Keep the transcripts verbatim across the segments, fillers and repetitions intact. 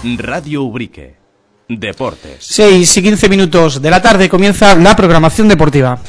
Radio Ubrique. Deportes. seis y quince minutos de la tarde comienza la programación deportiva.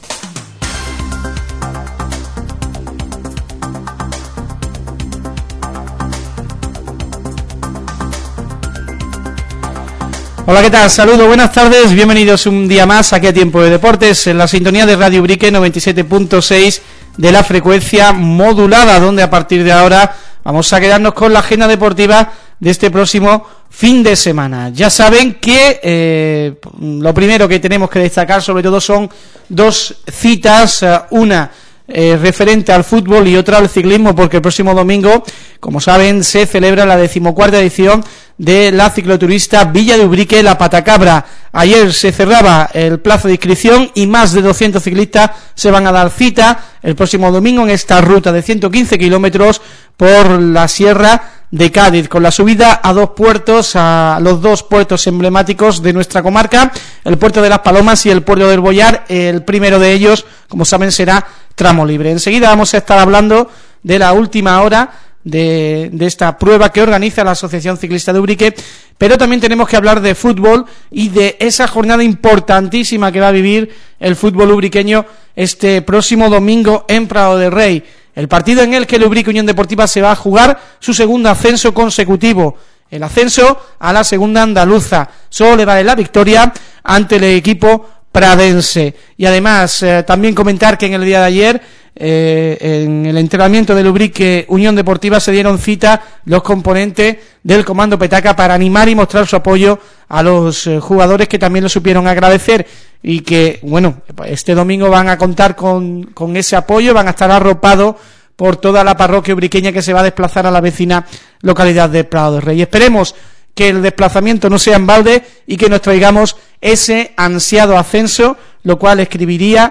Hola, ¿qué tal? Saludos, buenas tardes, bienvenidos un día más aquí a Tiempo de Deportes, en la sintonía de Radio Ubrique noventa y siete punto seis de la frecuencia modulada, donde a partir de ahora vamos a quedarnos con la agenda deportiva de este próximo fin de semana. Ya saben que eh, lo primero que tenemos que destacar sobre todo son dos citas, una Eh, referente al fútbol y otra al ciclismo, porque el próximo domingo, como saben, se celebra la decimocuarta edición de la cicloturista Villa de Ubrique La Patacabra. Ayer se cerraba el plazo de inscripción y más de doscientos ciclistas se van a dar cita el próximo domingo en esta ruta de ciento quince kilómetros por la Sierra de Cádiz, con la subida a dos puertos, a los dos puertos emblemáticos de nuestra comarca, el puerto de Las Palomas y el puerto del Boyar. El primero de ellos, como saben, será tramo libre. Enseguida vamos a estar hablando de la última hora de, de esta prueba que organiza la Asociación Ciclista de Ubrique, pero también tenemos que hablar de fútbol y de esa jornada importantísima que va a vivir el fútbol ubriqueño este próximo domingo en Prado de Rey. El partido en el que el Ubrique Unión Deportiva se va a jugar su segundo ascenso consecutivo, el ascenso a la segunda andaluza. Solo le vale la victoria ante el equipo pradense. Y además eh, también comentar que en el día de ayer eh, en el entrenamiento del Ubrique Unión Deportiva se dieron cita los componentes del Comando Petaca para animar y mostrar su apoyo a los eh, jugadores, que también lo supieron agradecer, y que, bueno, este domingo van a contar con, con ese apoyo, van a estar arropados por toda la parroquia ubriqueña que se va a desplazar a la vecina localidad de Prado de Rey. Esperemos que el desplazamiento no sea en balde y que nos traigamos ese ansiado ascenso, lo cual escribiría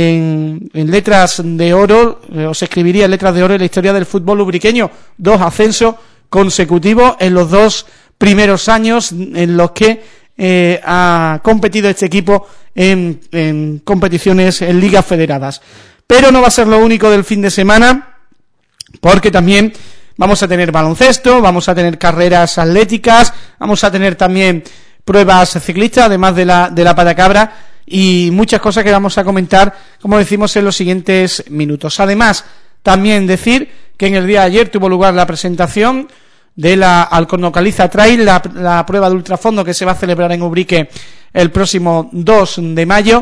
en, en letras de oro, eh, o se escribiría en letras de oro en la historia del fútbol ubriqueño. Dos ascensos consecutivos en los dos primeros años en los que eh, ha competido este equipo en, en competiciones, en ligas federadas. Pero no va a ser lo único del fin de semana, porque también vamos a tener baloncesto, vamos a tener carreras atléticas, vamos a tener también pruebas ciclistas, además de la de la Patacabra, y muchas cosas que vamos a comentar, como decimos, en los siguientes minutos. Además, también decir que en el día de ayer tuvo lugar la presentación de la Alcornocaliza Trail, la, la prueba de ultrafondo que se va a celebrar en Ubrique el próximo dos de mayo,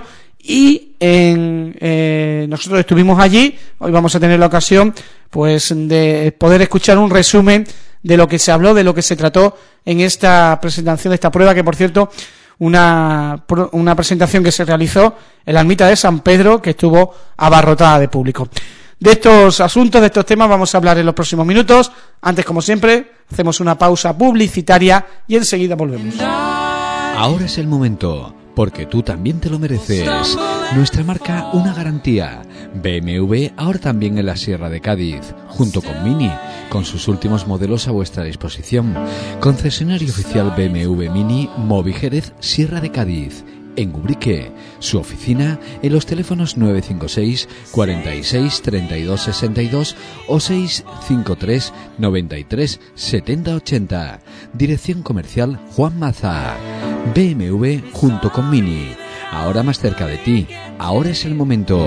y en, eh, nosotros estuvimos allí. Hoy vamos a tener la ocasión pues de poder escuchar un resumen de lo que se habló, de lo que se trató en esta presentación de esta prueba, que por cierto, una, una presentación que se realizó en la ermita de San Pedro, que estuvo abarrotada de público. De estos asuntos, de estos temas vamos a hablar en los próximos minutos. Antes, como siempre, hacemos una pausa publicitaria y enseguida volvemos. Ahora es el momento, porque tú también te lo mereces. Nuestra marca, una garantía. B M W ahora también en la Sierra de Cádiz, junto con Mini, con sus últimos modelos a vuestra disposición. Concesionario oficial B M W Mini, Movi Jerez, Sierra de Cádiz. En Ubrique, su oficina en los teléfonos nueve cinco seis, cuarenta y seis, treinta y dos sesenta y dos o seis cinco tres, noventa y tres, setenta ochenta. Dirección comercial Juan Maza. B M W junto con Mini. Ahora más cerca de ti. Ahora es el momento.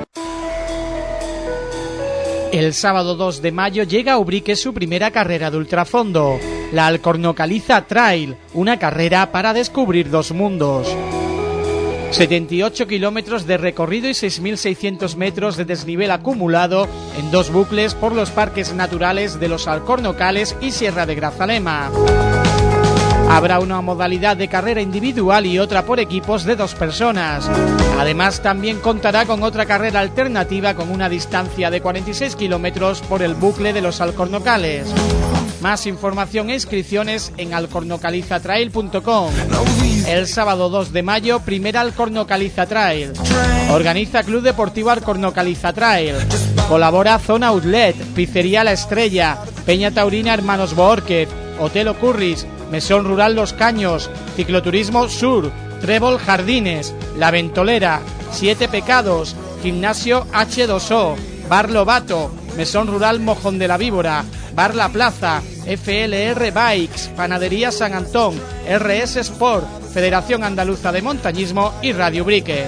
El sábado dos de mayo llega a Ubrique su primera carrera de ultrafondo, la Alcornocaliza Trail, una carrera para descubrir dos mundos. setenta y ocho kilómetros de recorrido y seis mil seiscientos metros de desnivel acumulado en dos bucles por los parques naturales de los Alcornocales y Sierra de Grazalema. Habrá una modalidad de carrera individual y otra por equipos de dos personas. Además, también contará con otra carrera alternativa con una distancia de cuarenta y seis kilómetros por el bucle de los Alcornocales. Más información e inscripciones en alcornocaliza trail punto com. El sábado dos de mayo, primera Alcornocaliza Trail. Organiza Club Deportivo Alcornocaliza Trail. Colabora Zona Outlet, Pizzería La Estrella, Peña Taurina Hermanos Boórquez, Hotel Ocurris, Mesón Rural Los Caños, Cicloturismo Sur, Trébol Jardines, La Ventolera, Siete Pecados, Gimnasio H dos O, Bar Lobato, Mesón Rural Mojón de la Víbora, Bar La Plaza, F L R Bikes, Panadería San Antón, R S Sport, Federación Andaluza de Montañismo y Radio Ubrique.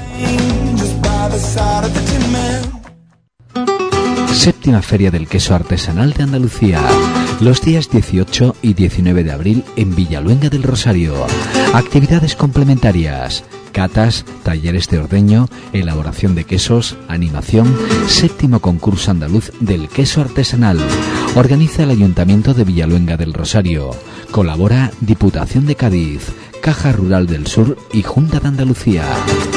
Séptima Feria del Queso Artesanal de Andalucía, los días dieciocho y diecinueve de abril en Villaluenga del Rosario. Actividades complementarias, catas, talleres de ordeño, elaboración de quesos, animación, séptimo concurso andaluz del queso artesanal. Organiza el Ayuntamiento de Villaluenga del Rosario. Colabora Diputación de Cádiz, Caja Rural del Sur y Junta de Andalucía.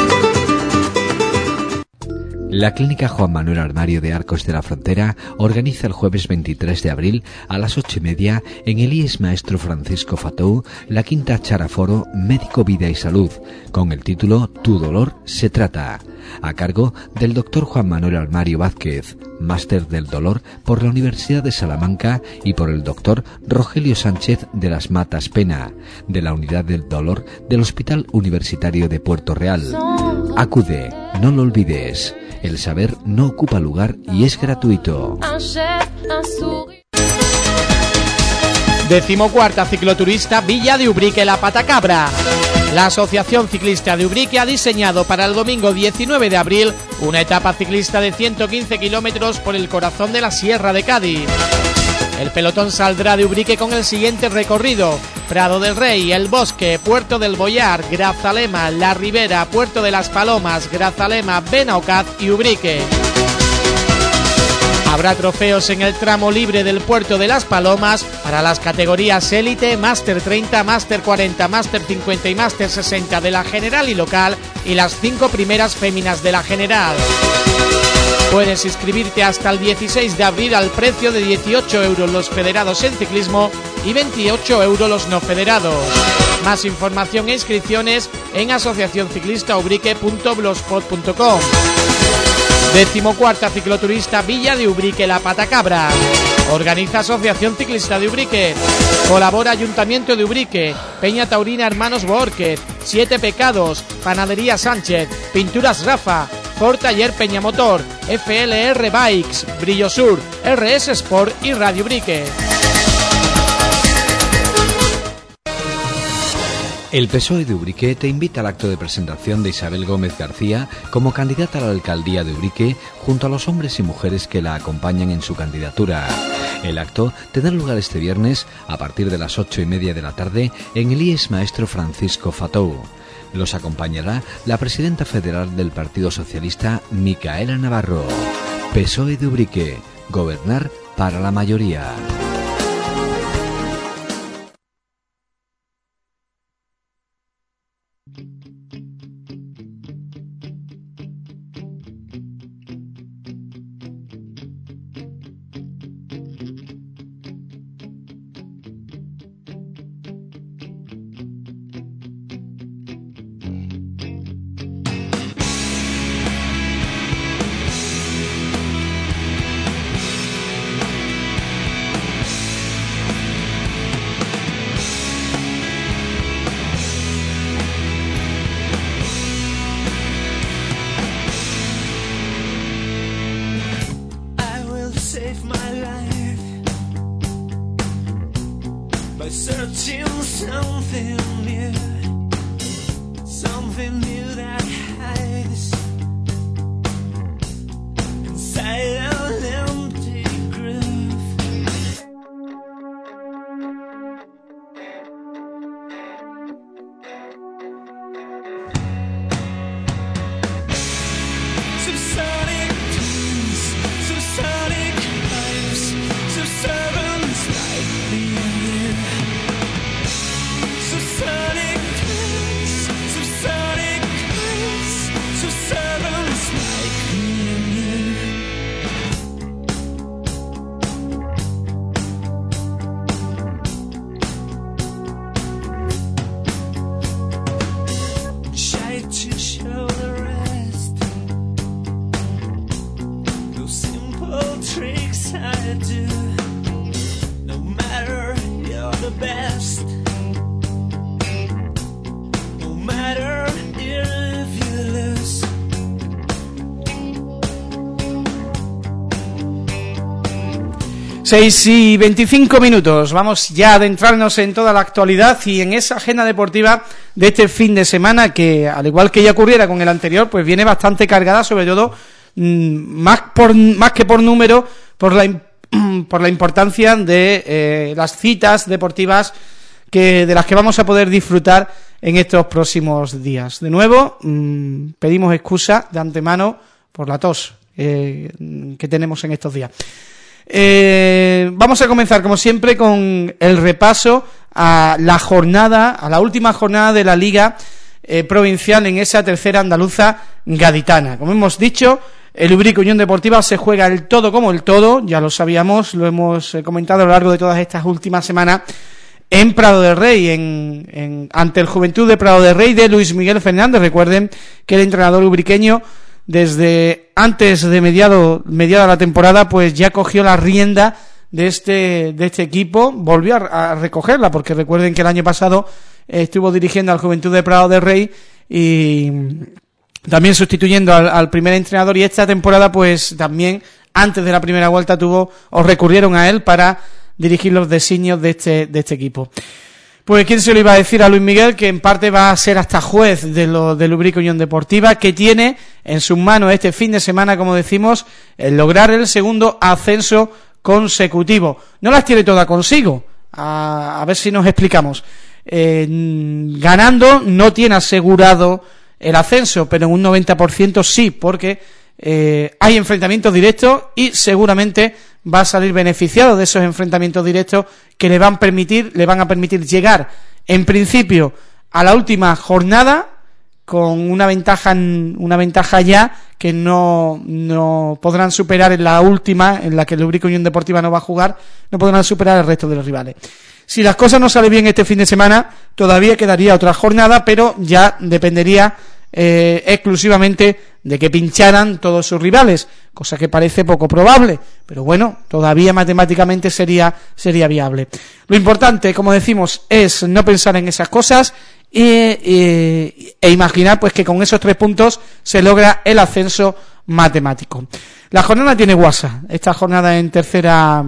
La Clínica Juan Manuel Armario de Arcos de la Frontera organiza el jueves veintitrés de abril a las ocho y media en el I E S Maestro Francisco Fatou la quinta charaforo Médico Vida y Salud con el título Tu dolor se trata, a cargo del doctor Juan Manuel Armario Vázquez, máster del dolor por la Universidad de Salamanca, y por el doctor Rogelio Sánchez de las Matas Pena, de la Unidad del Dolor del Hospital Universitario de Puerto Real. Acude, no lo olvides. El saber no ocupa lugar y es gratuito. Decimocuarta cicloturista Villa de Ubrique La Patacabra. La Asociación Ciclista de Ubrique ha diseñado para el domingo diecinueve de abril una etapa ciclista de ciento quince kilómetros por el corazón de la Sierra de Cádiz. El pelotón saldrá de Ubrique con el siguiente recorrido: Prado del Rey, El Bosque, Puerto del Boyar, Grazalema, La Ribera, Puerto de las Palomas, Grazalema, Benaocaz y Ubrique. Habrá trofeos en el tramo libre del Puerto de las Palomas para las categorías Élite, Máster treinta, Máster cuarenta, Máster cincuenta y Máster sesenta de la General y Local y las cinco primeras féminas de la General. Puedes inscribirte hasta el dieciséis de abril al precio de dieciocho euros los federados en ciclismo y veintiocho euros los no federados. Más información e inscripciones en asociación ciclista ubrique punto blogspot punto com. Decimocuarta cicloturista Villa de Ubrique La Patacabra. Organiza Asociación Ciclista de Ubrique. Colabora Ayuntamiento de Ubrique, Peña Taurina Hermanos Boórquez, Siete Pecados, Panadería Sánchez, Pinturas Rafa, Ford Taller Peñamotor, F L R Bikes, Brillo Sur, R S Sport y Radio Ubrique. El P S O E de Ubrique te invita al acto de presentación de Isabel Gómez García como candidata a la alcaldía de Ubrique junto a los hombres y mujeres que la acompañan en su candidatura. El acto tendrá lugar este viernes a partir de las ocho y media de la tarde en el I E S Maestro Francisco Fatou. Los acompañará la presidenta federal del Partido Socialista, Micaela Navarro. P S O E de Ubrique, gobernar para la mayoría. So seis y veinticinco minutos, vamos ya a adentrarnos en toda la actualidad y en esa agenda deportiva de este fin de semana que, al igual que ya ocurriera con el anterior, pues viene bastante cargada, sobre todo mmm, más por más que por número, por la por la importancia de eh, las citas deportivas que de las que vamos a poder disfrutar en estos próximos días. De nuevo, mmm, pedimos excusa de antemano por la tos eh, que tenemos en estos días. Eh, vamos a comenzar, como siempre, con el repaso a la jornada, a la última jornada de la Liga eh, Provincial en esa tercera andaluza gaditana. Como hemos dicho, el Ubrique Unión Deportiva se juega el todo como el todo, ya lo sabíamos, lo hemos eh, comentado a lo largo de todas estas últimas semanas, en Prado de Rey, en, en, ante el Juventud de Prado de Rey de Luis Miguel Fernández. Recuerden que el entrenador ubriqueño, desde antes de mediado mediada la temporada, pues ya cogió la rienda de este de este equipo, volvió a, a recogerla, porque recuerden que el año pasado eh, estuvo dirigiendo al Juventud de Prado de Rey y también sustituyendo al, al primer entrenador, y esta temporada pues también antes de la primera vuelta tuvo o recurrieron a él para dirigir los designios de este de este equipo. Pues quién se lo iba a decir a Luis Miguel, que en parte va a ser hasta juez de lo del Ubrique Unión Deportiva, que tiene en sus manos este fin de semana, como decimos, el lograr el segundo ascenso consecutivo. No las tiene todas consigo, a, a ver si nos explicamos. Eh, ganando no tiene asegurado el ascenso, pero en un noventa por ciento sí, porque eh, hay enfrentamientos directos y seguramente va a salir beneficiado de esos enfrentamientos directos que le van a permitir, le van a permitir llegar en principio a la última jornada con una ventaja, una ventaja ya que no, no podrán superar en la última, en la que el Ubrique Unión Deportiva no va a jugar, no podrán superar el resto de los rivales. Si las cosas no salen bien este fin de semana, todavía quedaría otra jornada, pero ya dependería eh, exclusivamente de que pincharan todos sus rivales, cosa que parece poco probable, pero bueno, todavía matemáticamente sería sería viable. Lo importante, como decimos, es no pensar en esas cosas e, e, e imaginar pues que con esos tres puntos se logra el ascenso matemático. La jornada tiene guasa, esta jornada en tercera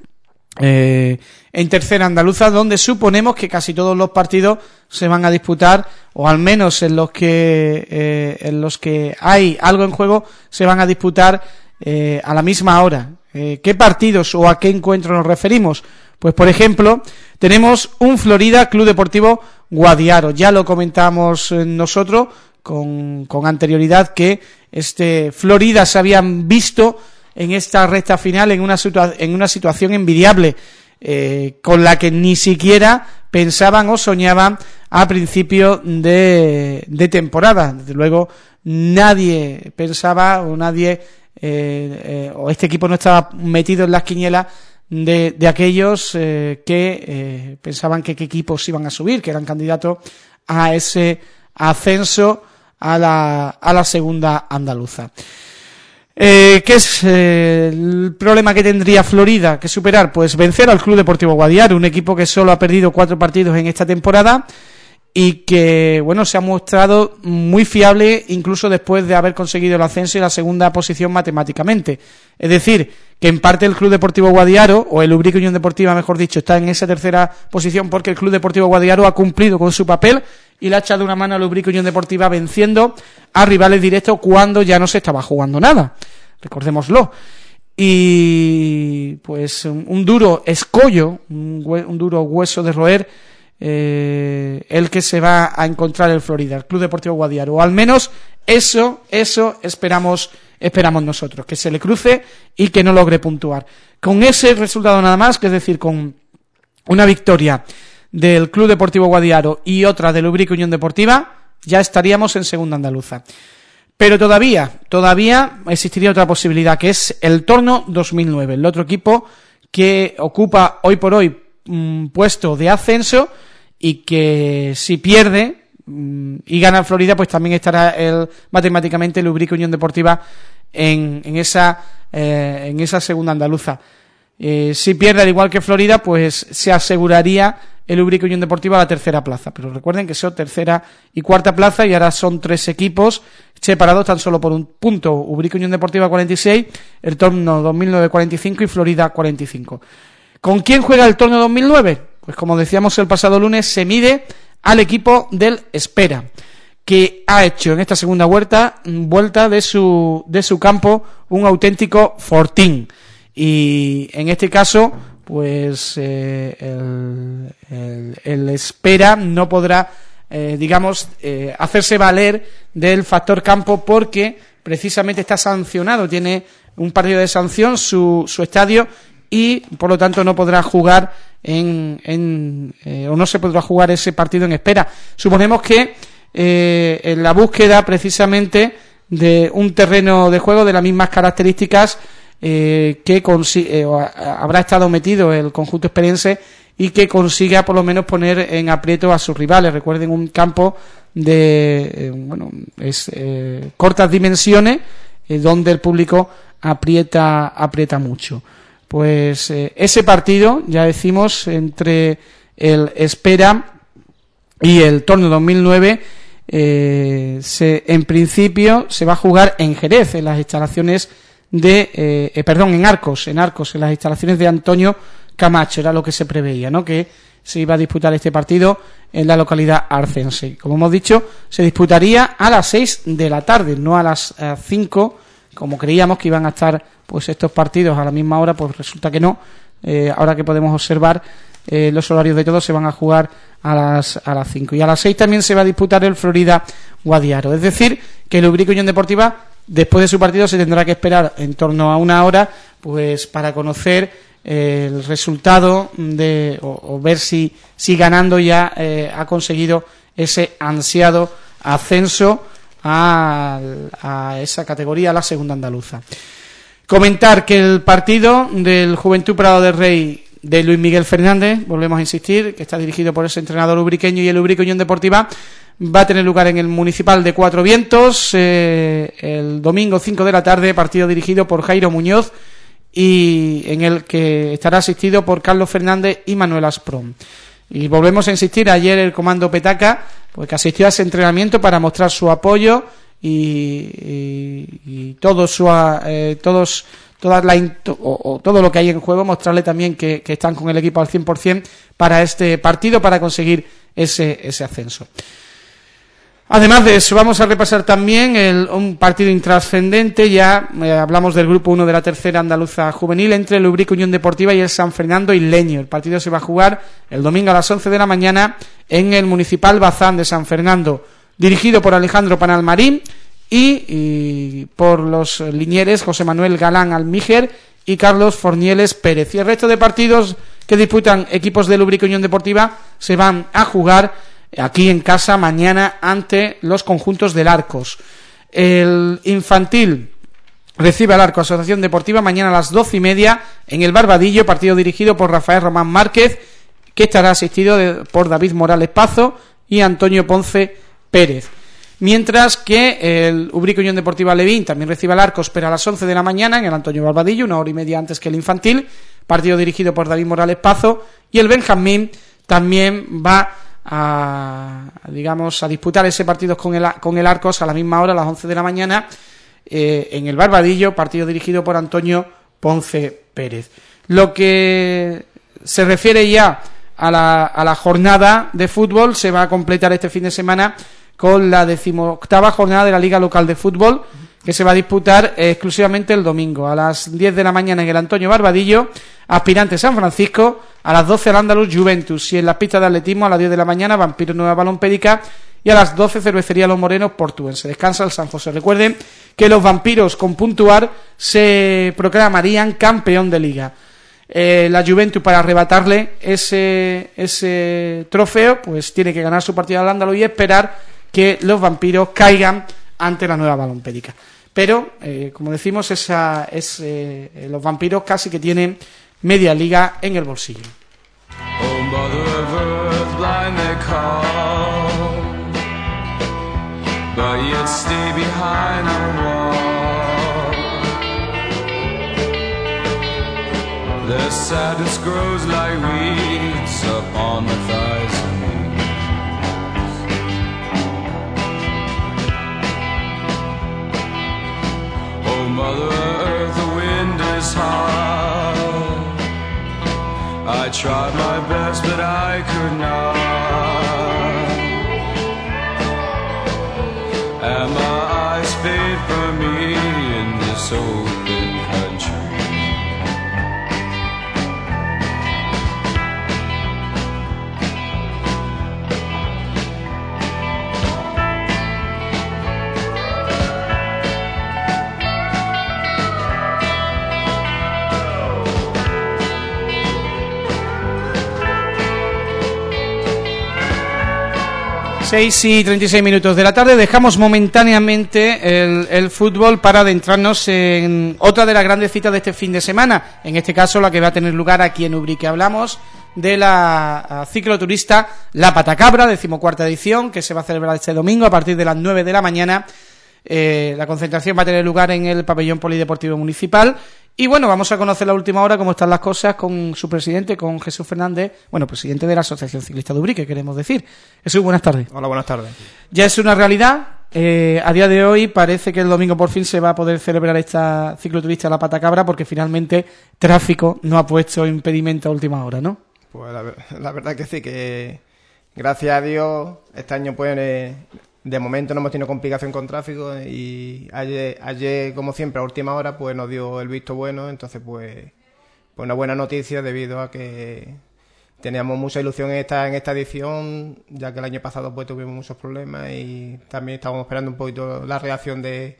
eh, en tercera andaluza, donde suponemos que casi todos los partidos se van a disputar, o al menos en los que eh, en los que hay algo en juego, se van a disputar eh, a la misma hora. Eh, ¿Qué partidos o a qué encuentro nos referimos? Pues, por ejemplo, tenemos un Florida Club Deportivo Guadiaro. Ya lo comentamos nosotros con, con anterioridad, que este Florida se habían visto en esta recta final en una, situa- en una situación envidiable, eh, con la que ni siquiera pensaban o soñaban a principio de, de temporada. Desde luego nadie pensaba o nadie eh, eh, o este equipo no estaba metido en las quinielas de, de aquellos eh, que eh, pensaban que qué equipos iban a subir, que eran candidatos a ese ascenso a la, a la segunda andaluza. Eh, ¿Qué es eh, el problema que tendría Florida que superar? Pues vencer al Club Deportivo Guadiaro, un equipo que solo ha perdido cuatro partidos en esta temporada y que, bueno, se ha mostrado muy fiable incluso después de haber conseguido el ascenso y la segunda posición matemáticamente. Es decir, que en parte el Club Deportivo Guadiaro, o el Ubrique Unión Deportiva, mejor dicho, está en esa tercera posición porque el Club Deportivo Guadiaro ha cumplido con su papel y le ha echado una mano al Ubrique Unión Deportiva venciendo a rivales directos cuando ya no se estaba jugando nada. Recordémoslo. Y pues un, un duro escollo, un, hue, un duro hueso de roer, eh, el que se va a encontrar el Florida, el Club Deportivo Guadiaro. O al menos eso, eso esperamos, esperamos nosotros, que se le cruce y que no logre puntuar. Con ese resultado nada más, que es decir, con una victoria del Club Deportivo Guadiaro y otra del Ubrique Unión Deportiva, ya estaríamos en segunda andaluza. Pero todavía, todavía existiría otra posibilidad, que es el Torno dos mil nueve, el otro equipo que ocupa hoy por hoy un puesto de ascenso y que si pierde mmm, y gana en Florida, pues también estará el, matemáticamente el Ubrique Unión Deportiva en, en esa eh, en esa segunda andaluza. Eh, si pierde al igual que Florida, pues se aseguraría el Ubrique Unión Deportiva a la tercera plaza. Pero recuerden que son tercera y cuarta plaza y ahora son tres equipos separados tan solo por un punto. Ubrique Unión Deportiva cuarenta y seis, el torneo dos mil nueve cuarenta y cinco y Florida cuarenta y cinco. ¿Con quién juega el torneo dos mil nueve? Pues como decíamos el pasado lunes, se mide al equipo del Espera, que ha hecho en esta segunda vuelta, vuelta de su, de su campo un auténtico fortín. Y en este caso, pues eh, el, el, el Espera no podrá, eh, digamos, eh, hacerse valer del factor campo porque precisamente está sancionado, tiene un partido de sanción su, su estadio y por lo tanto no podrá jugar en, en eh, o no se podrá jugar ese partido en Espera. Suponemos que eh, en la búsqueda precisamente de un terreno de juego de las mismas características eh, que consi- eh, habrá estado metido el conjunto esperense y que consiga por lo menos poner en aprieto a sus rivales. Recuerden, un campo de eh, bueno es eh, cortas dimensiones eh, donde el público aprieta aprieta mucho. Pues eh, ese partido, ya decimos, entre el Espera y el torneo dos mil nueve, eh, se, en principio se va a jugar en Jerez, en las instalaciones de, eh, eh, perdón, en Arcos, en Arcos, en las instalaciones de Antonio Camacho, era lo que se preveía, ¿no? Que se iba a disputar este partido en la localidad arcense. Como hemos dicho, se disputaría a las seis de la tarde, no a las eh, cinco, como creíamos que iban a estar pues estos partidos a la misma hora, pues resulta que no. Eh, ahora que podemos observar, eh, los horarios de todos se van a jugar a las a las cinco. Y a las seis también se va a disputar el Florida Guadiaro. Es decir, que el Ubrique Unión Deportiva, después de su partido, se tendrá que esperar en torno a una hora pues para conocer eh, el resultado de o, o ver si, si ganando ya eh, ha conseguido ese ansiado ascenso a, a esa categoría, a la segunda andaluza. Comentar que el partido del Juventud Prado del Rey de Luis Miguel Fernández, volvemos a insistir, que está dirigido por ese entrenador ubriqueño, y el Ubrique Unión Deportiva, va a tener lugar en el Municipal de Cuatro Vientos eh, el domingo cinco de la tarde, partido dirigido por Jairo Muñoz y en el que estará asistido por Carlos Fernández y Manuel Asprón. Y volvemos a insistir, ayer el comando Petaca, pues que asistió a ese entrenamiento para mostrar su apoyo y, y, y todo su eh, todos toda la o, o todo lo que hay en juego, mostrarle también que, que están con el equipo al cien por ciento para este partido, para conseguir ese ese ascenso. Además de eso, vamos a repasar también el, un partido intrascendente. Ya eh, hablamos del grupo uno de la tercera andaluza juvenil entre el Ubrique Unión Deportiva y el San Fernando Isleño. El partido se va a jugar el domingo a las once de la mañana en el Municipal Bazán de San Fernando, dirigido por Alejandro Panalmarín y, y por los linieres José Manuel Galán Almíger y Carlos Fornieles Pérez. Y el resto de partidos que disputan equipos del Ubrique Unión Deportiva se van a jugar aquí en casa mañana ante los conjuntos del Arcos. El infantil recibe al Arco Asociación Deportiva mañana a las doce y media en el Barbadillo, partido dirigido por Rafael Román Márquez, que estará asistido de, por David Morales Pazo y Antonio Ponce Pérez. Mientras que el Ubrique Unión Deportiva Levín también recibe al Arcos, pero a las once de la mañana en el Antonio Barbadillo, una hora y media antes que el infantil, partido dirigido por David Morales Pazo, y el Benjamín también va a, digamos, a disputar ese partido con el, con el Arcos a la misma hora, a las once de la mañana, eh, en el Barbadillo, partido dirigido por Antonio Ponce Pérez. Lo que se refiere ya a la, a la jornada de fútbol, se va a completar este fin de semana con la decimoctava jornada de la Liga Local de Fútbol, que se va a disputar eh, exclusivamente el domingo a las diez de la mañana en el Antonio Barbadillo, Aspirante San Francisco, a las doce el Andaluz Juventus, y en las pistas de atletismo a las diez de la mañana Vampiros Nueva Balompédica, y a las doce Cervecería Los Morenos Portuense. Descansa el San José. Recuerden que los Vampiros con puntuar se proclamarían campeón de liga. Eh, la Juventus, para arrebatarle ese ese trofeo, pues tiene que ganar su partido al Andaluz y esperar que los Vampiros caigan ante la Nueva Balompédica. Pero, eh, como decimos, esa es eh, los Vampiros casi que tienen media liga en el bolsillo. Oh, mother of earth, blind they call, but yet stay behind the wall. Their sadness grows like weeds upon the thighs of me. Mother Earth, the wind is hard. I tried my best, but I could not. And my eyes fade from me in this open country. seis y treinta y seis minutos de la tarde, dejamos momentáneamente el, el fútbol para adentrarnos en otra de las grandes citas de este fin de semana, en este caso la que va a tener lugar aquí en Ubrique. Hablamos de la cicloturista La Patacabra, decimocuarta edición, que se va a celebrar este domingo a partir de las nueve de la mañana. Eh, la concentración va a tener lugar en el pabellón polideportivo municipal. Y bueno, vamos a conocer la última hora cómo están las cosas con su presidente, con Jesús Fernández, bueno, presidente de la Asociación Ciclista de Ubrique, queremos decir. Jesús, buenas tardes. Hola, buenas tardes. Ya es una realidad, eh, a día de hoy parece que el domingo por fin se va a poder celebrar esta cicloturista La Patacabra, porque finalmente tráfico no ha puesto impedimento a última hora, ¿no? Pues la, la verdad que sí, que gracias a Dios este año pues eh, de momento no hemos tenido complicación con tráfico y ayer, ayer como siempre a última hora pues nos dio el visto bueno, entonces pues, pues una buena noticia debido a que teníamos mucha ilusión en esta, en esta edición, ya que el año pasado pues tuvimos muchos problemas y también estábamos esperando un poquito la reacción de,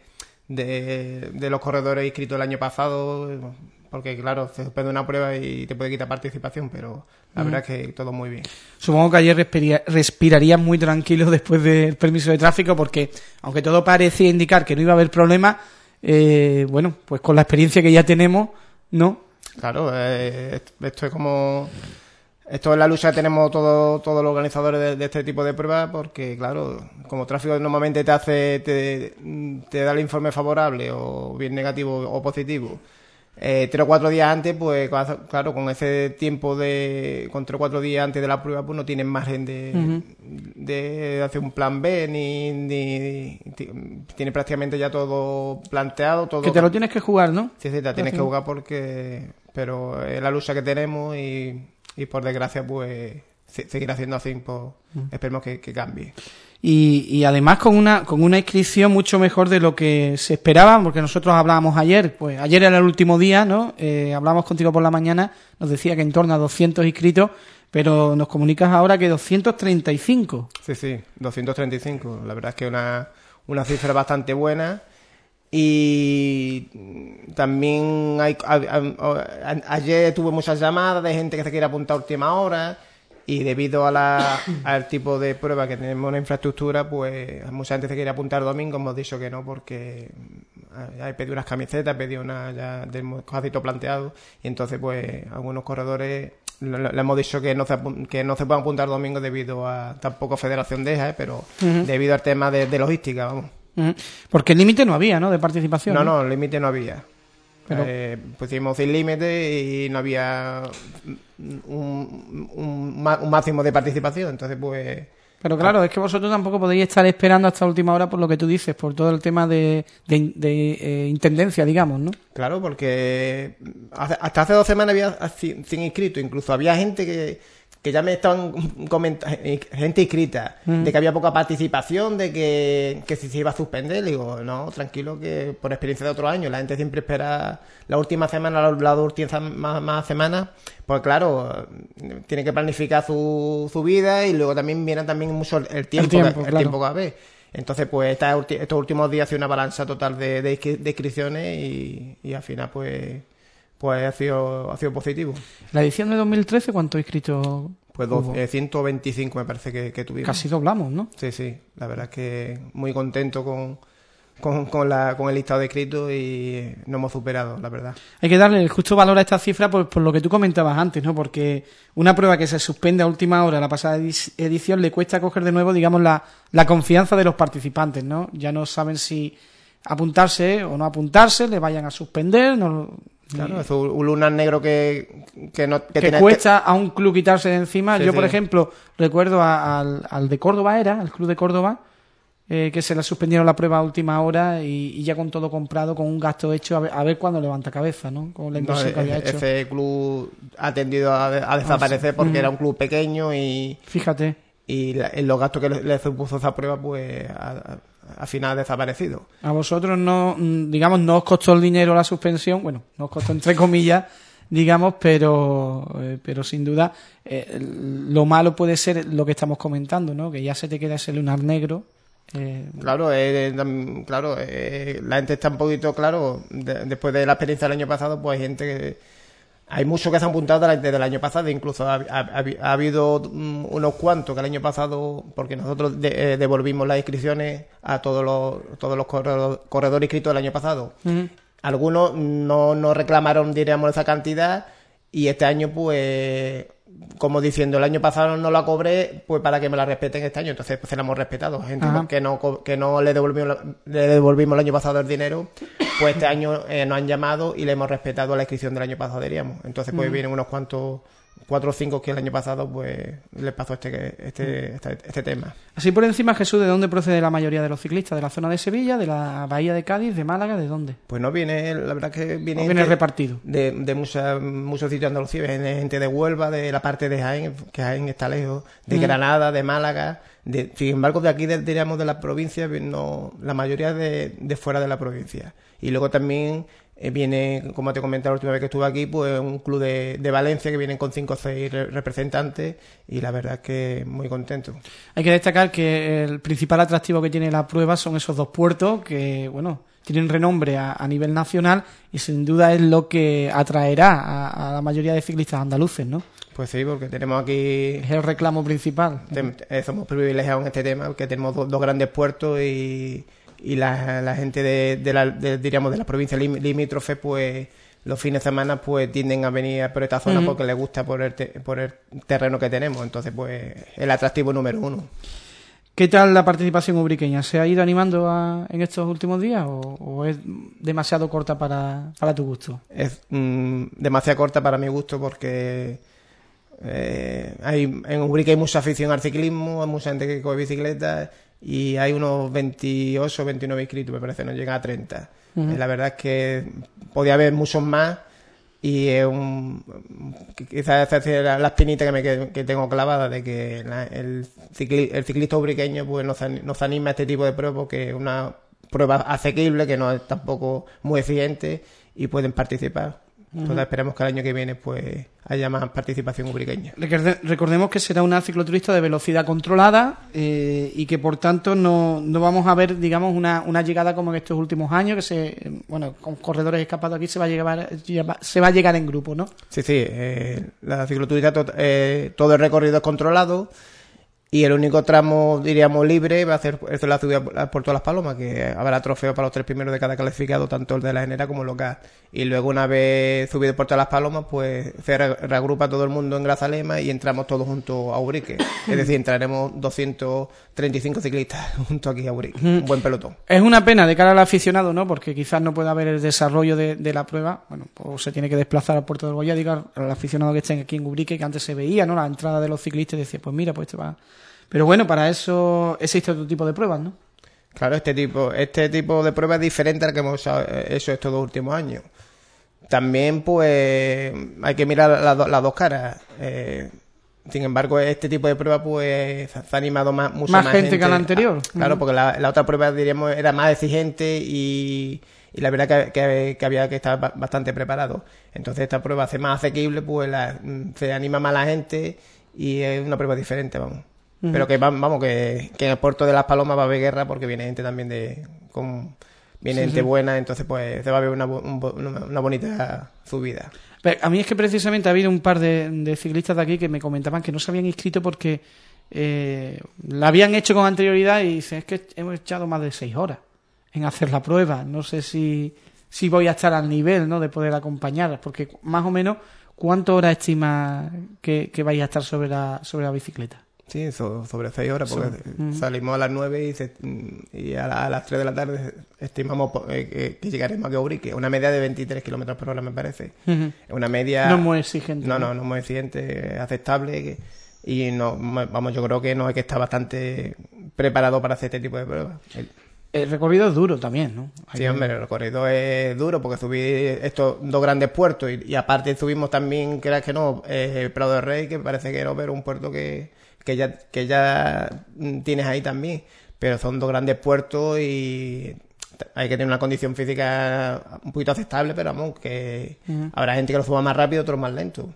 de, de los corredores inscritos el año pasado, porque claro, se suspende una prueba y te puede quitar participación, pero la mm. verdad es que todo muy bien. Supongo que ayer respira, respirarías muy tranquilo después del permiso de tráfico, porque aunque todo parecía indicar que no iba a haber problema, eh, bueno, pues con la experiencia que ya tenemos, ¿no? Claro, eh, esto es como... Esto es la lucha que tenemos todos todos los organizadores de, de este tipo de pruebas, porque claro, como tráfico normalmente te hace te, te da el informe favorable o bien negativo o positivo eh, tres o cuatro días antes, pues claro, con ese tiempo de con tres o cuatro días antes de la prueba pues no tienes margen de, uh-huh. de hacer un plan B ni, ni, ni tienes prácticamente ya todo planteado, todo que te lo tienes que jugar, ¿no? Sí, sí, te tienes que jugar porque pero es la lucha que tenemos y Y por desgracia, pues, seguir haciendo así, pues, mm. esperemos que, que cambie. Y, y además con una con una inscripción mucho mejor de lo que se esperaba, porque nosotros hablábamos ayer, pues ayer era el último día, ¿no? Eh, hablábamos contigo por la mañana, nos decía que en torno a doscientos inscritos, pero nos comunicas ahora que doscientos treinta y cinco. Sí, sí, doscientos treinta y cinco. La verdad es que es una, una cifra bastante buena. Y también hay, a, a, a, ayer tuve muchas llamadas de gente que se quiere apuntar a última hora y debido a la, al tipo de prueba que tenemos en la infraestructura, pues mucha gente se quiere apuntar domingo. Hemos dicho que no porque hay pedido unas camisetas, pedido una ya del cosacito planteado y entonces pues algunos corredores le, le hemos dicho que no se que no se puedan apuntar domingo debido a tampoco Federación deja, ¿eh? pero uh-huh. debido al tema de, de logística, vamos. Porque el límite no había, ¿no? De participación. No, no, el límite no había. Pero... Eh, pusimos sin límite y no había un, un, un máximo de participación, entonces pues... Pero claro, es que vosotros tampoco podéis estar esperando hasta última hora por lo que tú dices, por todo el tema de, de, de eh, intendencia, digamos, ¿no? Claro, porque hasta hace dos semanas había cien inscritos, incluso había gente que... que ya me estaban comentando, gente inscrita, mm. de que había poca participación, de que, que si se iba a suspender. Le digo, no, tranquilo, que por experiencia de otro año, la gente siempre espera la última semana, la, la última más, más semana, pues claro, tiene que planificar su, su vida y luego también viene también mucho el, el tiempo, el tiempo, que, el claro. tiempo que va a haber. Entonces, pues esta, estos últimos días ha sido una balanza total de, de, de inscripciones y, y al final, pues... pues ha sido, ha sido positivo. ¿La edición de dos mil trece cuántos inscritos? Pues dos, eh, ciento veinticinco me parece que, que tuvimos. Casi doblamos, ¿no? Sí, sí, la verdad es que muy contento con, con, con, la, con el listado de inscritos y no hemos superado, la verdad. Hay que darle el justo valor a esta cifra por, por lo que tú comentabas antes, ¿no? Porque una prueba que se suspende a última hora, la pasada edición, le cuesta coger de nuevo, digamos, la, la confianza de los participantes, ¿no? Ya no saben si apuntarse o no apuntarse, le vayan a suspender, no... Claro, es un lunar negro que que, no, que, que tiene, cuesta que... a un club quitarse de encima. Sí, Yo, sí. por ejemplo, recuerdo a, al, al de Córdoba, era, el club de Córdoba, eh, que se le suspendieron la prueba a última hora y, y ya con todo comprado, con un gasto hecho, a ver, a ver cuándo levanta cabeza, ¿no? Con la inversión no, que había hecho. Ese club ha tendido a, a desaparecer porque mm. era un club pequeño y... Fíjate. Y la, los gastos que le, le supuso esa prueba, pues, al final ha desaparecido. A vosotros no, digamos, no os costó el dinero la suspensión, bueno, no os costó entre comillas, digamos, pero eh, pero sin duda eh, lo malo puede ser lo que estamos comentando, ¿no? Que ya se te queda ese lunar negro. Eh, claro, eh, claro, eh, la gente está un poquito, claro, de, después de la experiencia del año pasado, pues hay gente que... Hay muchos que se han apuntado desde el año pasado, incluso ha, ha, ha habido unos cuantos que el año pasado, porque nosotros de, eh, devolvimos las inscripciones a todos los todos los corredores, corredores inscritos del año pasado. Uh-huh. Algunos no, no reclamaron, diríamos, esa cantidad y este año, pues, como diciendo, el año pasado no la cobré, pues para que me la respeten este año. Entonces, pues se la hemos respetado. Gente uh-huh. que no que no le devolvimos, le devolvimos el año pasado el dinero, pues este año eh, nos han llamado y le hemos respetado la inscripción del año pasado, diríamos. Entonces, pues uh-huh. vienen unos cuantos, cuatro o cinco que el año pasado, pues, les pasó este, este, uh-huh. este, este tema. Así por encima, Jesús, ¿de dónde procede la mayoría de los ciclistas? ¿De la zona de Sevilla, de la bahía de Cádiz, de Málaga? ¿De dónde? Pues no viene, la verdad que viene... ¿O viene de, repartido? De, de mucha, muchos sitios de Andalucía, viene gente de Huelva, de la parte de Jaén, que Jaén está lejos, de uh-huh. Granada, de Málaga... De, sin embargo, de aquí, de, diríamos, de la provincia, no, la mayoría de, de fuera de la provincia. Y luego también eh, viene, como te comenté la última vez que estuve aquí, pues un club de, de Valencia que vienen con cinco o seis re- representantes y la verdad es que muy contento. Hay que destacar que el principal atractivo que tiene la prueba son esos dos puertos que, bueno, tienen renombre a, a nivel nacional y sin duda es lo que atraerá a, a la mayoría de ciclistas andaluces, ¿no? Pues sí, porque tenemos aquí... Es el reclamo principal. Te, eh, somos privilegiados en este tema, porque tenemos dos, dos grandes puertos y, y la, la gente de, de, la, de, diríamos, de las provincias limítrofes, pues los fines de semana pues tienden a venir por esta zona uh-huh. porque les gusta por el, te, por el terreno que tenemos. Entonces, pues el atractivo número uno. ¿Qué tal la participación ubriqueña? ¿Se ha ido animando a, en estos últimos días o, o es demasiado corta para, para tu gusto? Es mm, demasiado corta para mi gusto porque... Eh, hay, en Ubrique hay mucha afición al ciclismo, hay mucha gente que coge bicicleta y hay unos veintiocho o veintinueve inscritos, me parece, no llega a treinta. Uh-huh. Eh, la verdad es que podía haber muchos más y es un, quizás esa es la, la espinita que, me, que, que tengo clavada de que la, el, cicli, el ciclista ubriqueño pues nos, nos anima a este tipo de pruebas porque es una prueba asequible que no es tampoco muy exigente y pueden participar. Entonces esperemos que el año que viene pues haya más participación ubriqueña. Recordemos que será una cicloturista de velocidad controlada eh, y que por tanto no, no vamos a ver, digamos, una, una llegada como en estos últimos años, que se, bueno, con corredores escapados aquí se va a llegar, se va a llegar en grupo, ¿no? Sí, sí, eh, la cicloturista to, eh, todo el recorrido es controlado. Y el único tramo, diríamos, libre va a ser el de la ciudad por todas las Palomas, que habrá trofeo para los tres primeros de cada clasificado, tanto el de la genera como el local. Y luego, una vez subido por todas las Palomas, pues se reagrupa todo el mundo en Grazalema y entramos todos juntos a Ubrique. Es decir, entraremos doscientos treinta y cinco ciclistas juntos aquí a Ubrique. Un buen pelotón. Es una pena de cara al aficionado, ¿no? Porque quizás no pueda haber el desarrollo de, de la prueba. Bueno, pues se tiene que desplazar al puerto del Goya, digo, al aficionado que esté aquí en Ubrique, que antes se veía, ¿no? La entrada de los ciclistas y decía, pues mira, pues te va... Pero bueno, para eso existe otro tipo de pruebas, ¿no? Claro, este tipo este tipo de pruebas es diferente al que hemos hecho estos dos últimos años. También, pues, hay que mirar las, las dos caras. Eh, sin embargo, este tipo de prueba, pues, se ha animado más, mucha más, más gente, gente que la anterior. Claro, porque la, la otra prueba, diríamos, era más exigente y, y la verdad que, que, que había que estar bastante preparado. Entonces, esta prueba hace más asequible, pues, la, se anima más la gente y es una prueba diferente, vamos. Pero que vamos, que, que en el puerto de Las Palomas va a haber guerra porque viene gente también de con viene sí, gente sí. buena, entonces pues se va a ver una, una, una bonita subida. Pero a mí es que precisamente ha habido un par de, de ciclistas de aquí que me comentaban que no se habían inscrito porque eh, la habían hecho con anterioridad y dicen, es que hemos echado más de seis horas en hacer la prueba, no sé si, si voy a estar al nivel, ¿no?, de poder acompañar, porque más o menos, ¿cuántas horas estima que, que vais a estar sobre la, sobre la bicicleta? Sí, sobre seis horas, porque so, mm. salimos a las nueve y, se, y a, la, a las tres de la tarde estimamos eh, que, que llegaremos a Ubrique. Una media de veintitrés kilómetros por hora, me parece. Uh-huh. Una media... No muy exigente. No, no, no muy exigente, aceptable. Que, y no, vamos, yo creo que no hay que estar bastante preparado para hacer este tipo de pruebas. El, El recorrido es duro también, ¿no? Hay Sí, hombre, el recorrido es duro porque subí estos dos grandes puertos y, y aparte subimos también, creas que no, eh, Prado del Rey, que parece que no, pero un puerto que, que, ya, que ya tienes ahí también. Pero son dos grandes puertos y hay que tener una condición física un poquito aceptable, pero vamos, que uh-huh. habrá gente que lo suba más rápido, otros más lento.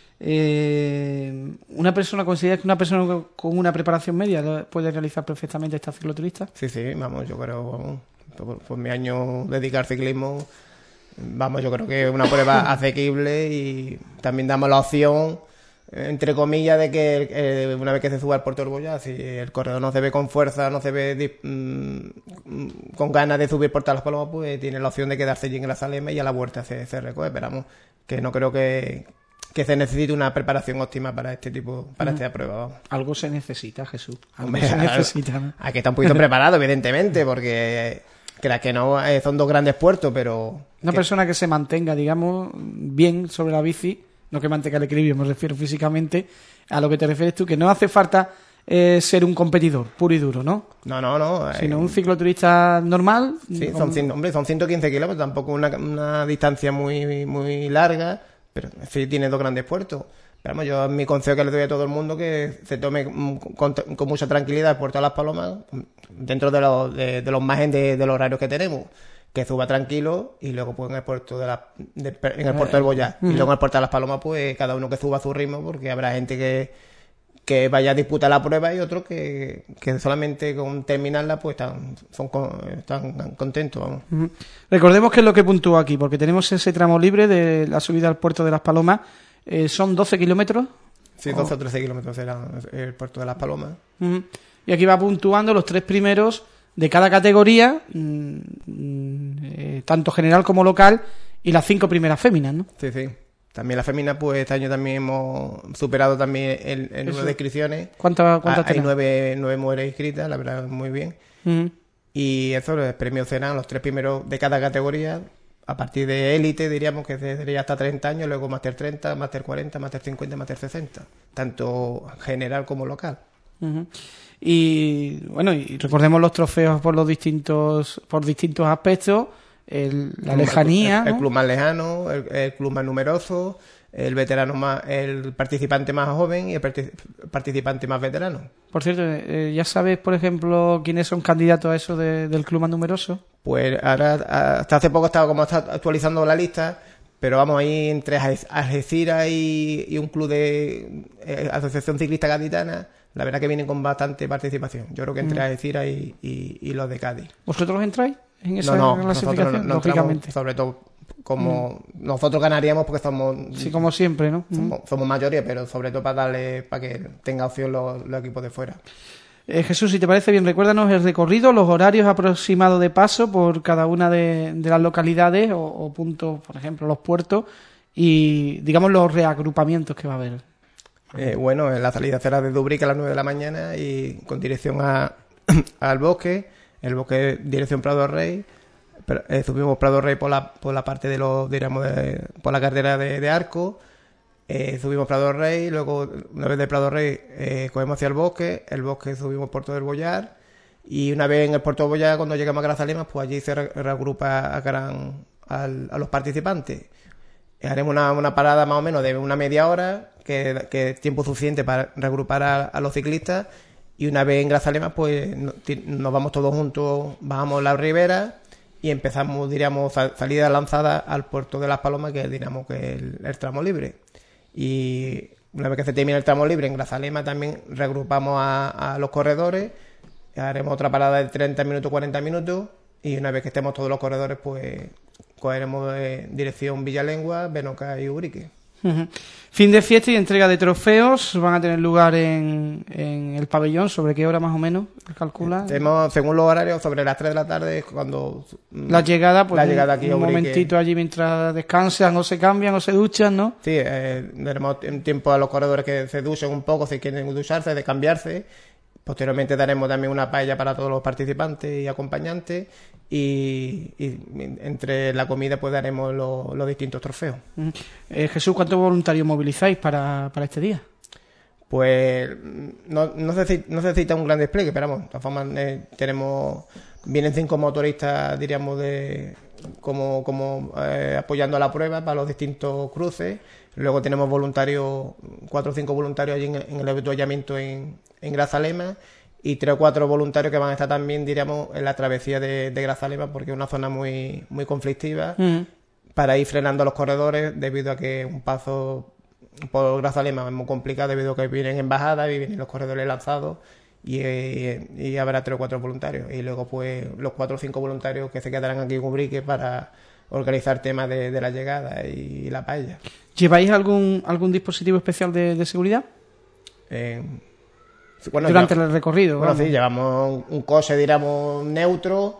Eh, ¿Una persona considera que una persona con una preparación media puede realizar perfectamente esta cicloturista? Sí, sí, vamos, yo creo, vamos, por, por mi año dedicar al ciclismo, vamos, yo creo que es una prueba asequible y también damos la opción, entre comillas, de que eh, una vez que se suba al Puerto del Boyá, si el corredor no se ve con fuerza, no se ve mmm, con ganas de subir por todas las palomas, pues tiene la opción de quedarse allí en la Salema y a la vuelta se, se recoge, pero vamos, que no creo que... que se necesite una preparación óptima para este tipo, para uh-huh. esta prueba. Vamos. Algo se necesita, Jesús. Algo Hombre, se necesita, ¿no? Hay que estar un poquito preparado, evidentemente, porque creas que no, eh, son dos grandes puertos, pero... Una que... persona que se mantenga, digamos, bien sobre la bici, no que mantenga el equilibrio, me refiero físicamente, a lo que te refieres tú, que no hace falta eh, ser un competidor puro y duro, ¿no? No, no, no. Eh... Sino un cicloturista normal. Sí, con... son, hombre, son ciento quince kilómetros, tampoco una, una distancia muy, muy larga, pero sí tiene dos grandes puertos. Pero vamos, yo mi consejo que le doy a todo el mundo que se tome con, con mucha tranquilidad el Puerto de las Palomas, dentro de los, de, de los márgenes de, de los horarios que tenemos, que suba tranquilo y luego pues en el puerto de la, de, en el puerto del Boyá uh-huh. y luego en el Puerto de las Palomas pues cada uno que suba a su ritmo, porque habrá gente que, que vaya a disputar la prueba y otros que, que solamente con terminarla pues están, son, están contentos, vamos. Uh-huh. Recordemos que es lo que puntúa aquí, porque tenemos ese tramo libre de la subida al Puerto de las Palomas. Eh, ¿Son doce kilómetros? Sí, doce o trece kilómetros era el Puerto de las Palomas. Uh-huh. Y aquí va puntuando los tres primeros de cada categoría, mmm, eh, tanto general como local, y las cinco primeras féminas, ¿no? Sí, sí. También las féminas, pues este año también hemos superado también el, el número de inscripciones. ¿Cuántas cuántas ah, Hay nueve, nueve mujeres inscritas, la verdad, muy bien. Uh-huh. Y eso, los premios serán los tres primeros de cada categoría. A partir de élite, diríamos que sería hasta treinta años, luego máster treinta, máster cuarenta, máster cincuenta, máster sesenta, tanto general como local. Uh-huh. Y bueno, y recordemos los trofeos por los distintos por distintos aspectos, el, la el, lejanía, el, el, ¿no? el club más lejano, el, el club más numeroso, el veterano más, el participante más joven y el participante más veterano. Por cierto, eh, ¿ya sabes, por ejemplo, quiénes son candidatos a eso de, del club más numeroso? Pues ahora, hasta hace poco estaba como está actualizando la lista, pero vamos ahí entre Algeciras y, y un club de eh, Asociación Ciclista Gaditana, la verdad que vienen con bastante participación. Yo creo que entre mm. Algeciras y, y, y los de Cádiz. ¿Vosotros entráis en esa no, no, clasificación? No, no, lógicamente. Sobre todo como mm. nosotros ganaríamos porque somos... Sí, como siempre, ¿no? Somos, somos mayoría, pero sobre todo para darle para que tenga opción los, los equipos de fuera. Eh, Jesús, si te parece bien, recuérdanos el recorrido, los horarios aproximados de paso por cada una de, de las localidades o, o puntos, por ejemplo, los puertos y, digamos, los reagrupamientos que va a haber. Eh, bueno, la salida será de Dubrique a las nueve de la mañana y con dirección a, al bosque, el bosque dirección Prado del Rey. Pero, eh, subimos Prado del Rey por la, por la parte de los, diríamos, de, por la carretera de, de Arco. Eh, subimos Prado del Rey, luego una vez de Prado del Rey eh, cogemos hacia el bosque, el bosque subimos Puerto del Boyar y una vez en el Puerto del Boyar, cuando llegamos a Grazalemas, pues allí se re- reagrupa a, Gran, al, a los participantes. Eh, haremos una, una parada más o menos de una media hora, que, que es tiempo suficiente para reagrupar a, a los ciclistas, y una vez en Grazalemas, pues no, nos vamos todos juntos, bajamos la ribera y empezamos, diríamos, sal, salida lanzada al Puerto de las Palomas, que es, diríamos, que es el, el tramo libre. Y una vez que se termine el tramo libre en Grazalema también reagrupamos a, a los corredores, haremos otra parada de treinta minutos, cuarenta minutos y una vez que estemos todos los corredores pues cogeremos eh, dirección Villalengua, Benoca y Ubrique. Uh-huh. Fin de fiesta y entrega de trofeos van a tener lugar en, en el pabellón. ¿Sobre qué hora más o menos calcula? Tenemos, según los horarios, sobre las tres de la tarde cuando... La llegada, pues la llegada aquí un momentito allí mientras descansan o se cambian o se duchan, ¿no? Sí, eh, daremos tiempo a los corredores que se duchen un poco si quieren ducharse, de cambiarse. Posteriormente daremos también una paella para todos los participantes y acompañantes y, y entre la comida pues daremos los, los distintos trofeos. Uh-huh. Eh, Jesús, ¿cuántos voluntarios movilizáis para, para este día? pues no, no, se, no se necesita un gran despliegue, pero vamos, de todas formas eh, tenemos, vienen cinco motoristas, diríamos, de como, como eh, apoyando a la prueba para los distintos cruces. Luego tenemos voluntarios, cuatro o cinco voluntarios allí en, en el avituallamiento en, en Grazalema, y tres o cuatro voluntarios que van a estar también, diríamos, en la travesía de, de Grazalema, porque es una zona muy, muy conflictiva, mm. para ir frenando los corredores, debido a que un paso por Grazalema es muy complicado, debido a que vienen en bajada y vienen los corredores lanzados, y, y, y habrá tres o cuatro voluntarios. Y luego, pues, los cuatro o cinco voluntarios que se quedarán aquí en Ubrique para organizar temas de, de la llegada y la paella. ¿Lleváis algún algún dispositivo especial de, de seguridad? Eh, bueno, durante ya, el recorrido. Bueno, vamos. sí, llevamos un coche, diríamos, neutro,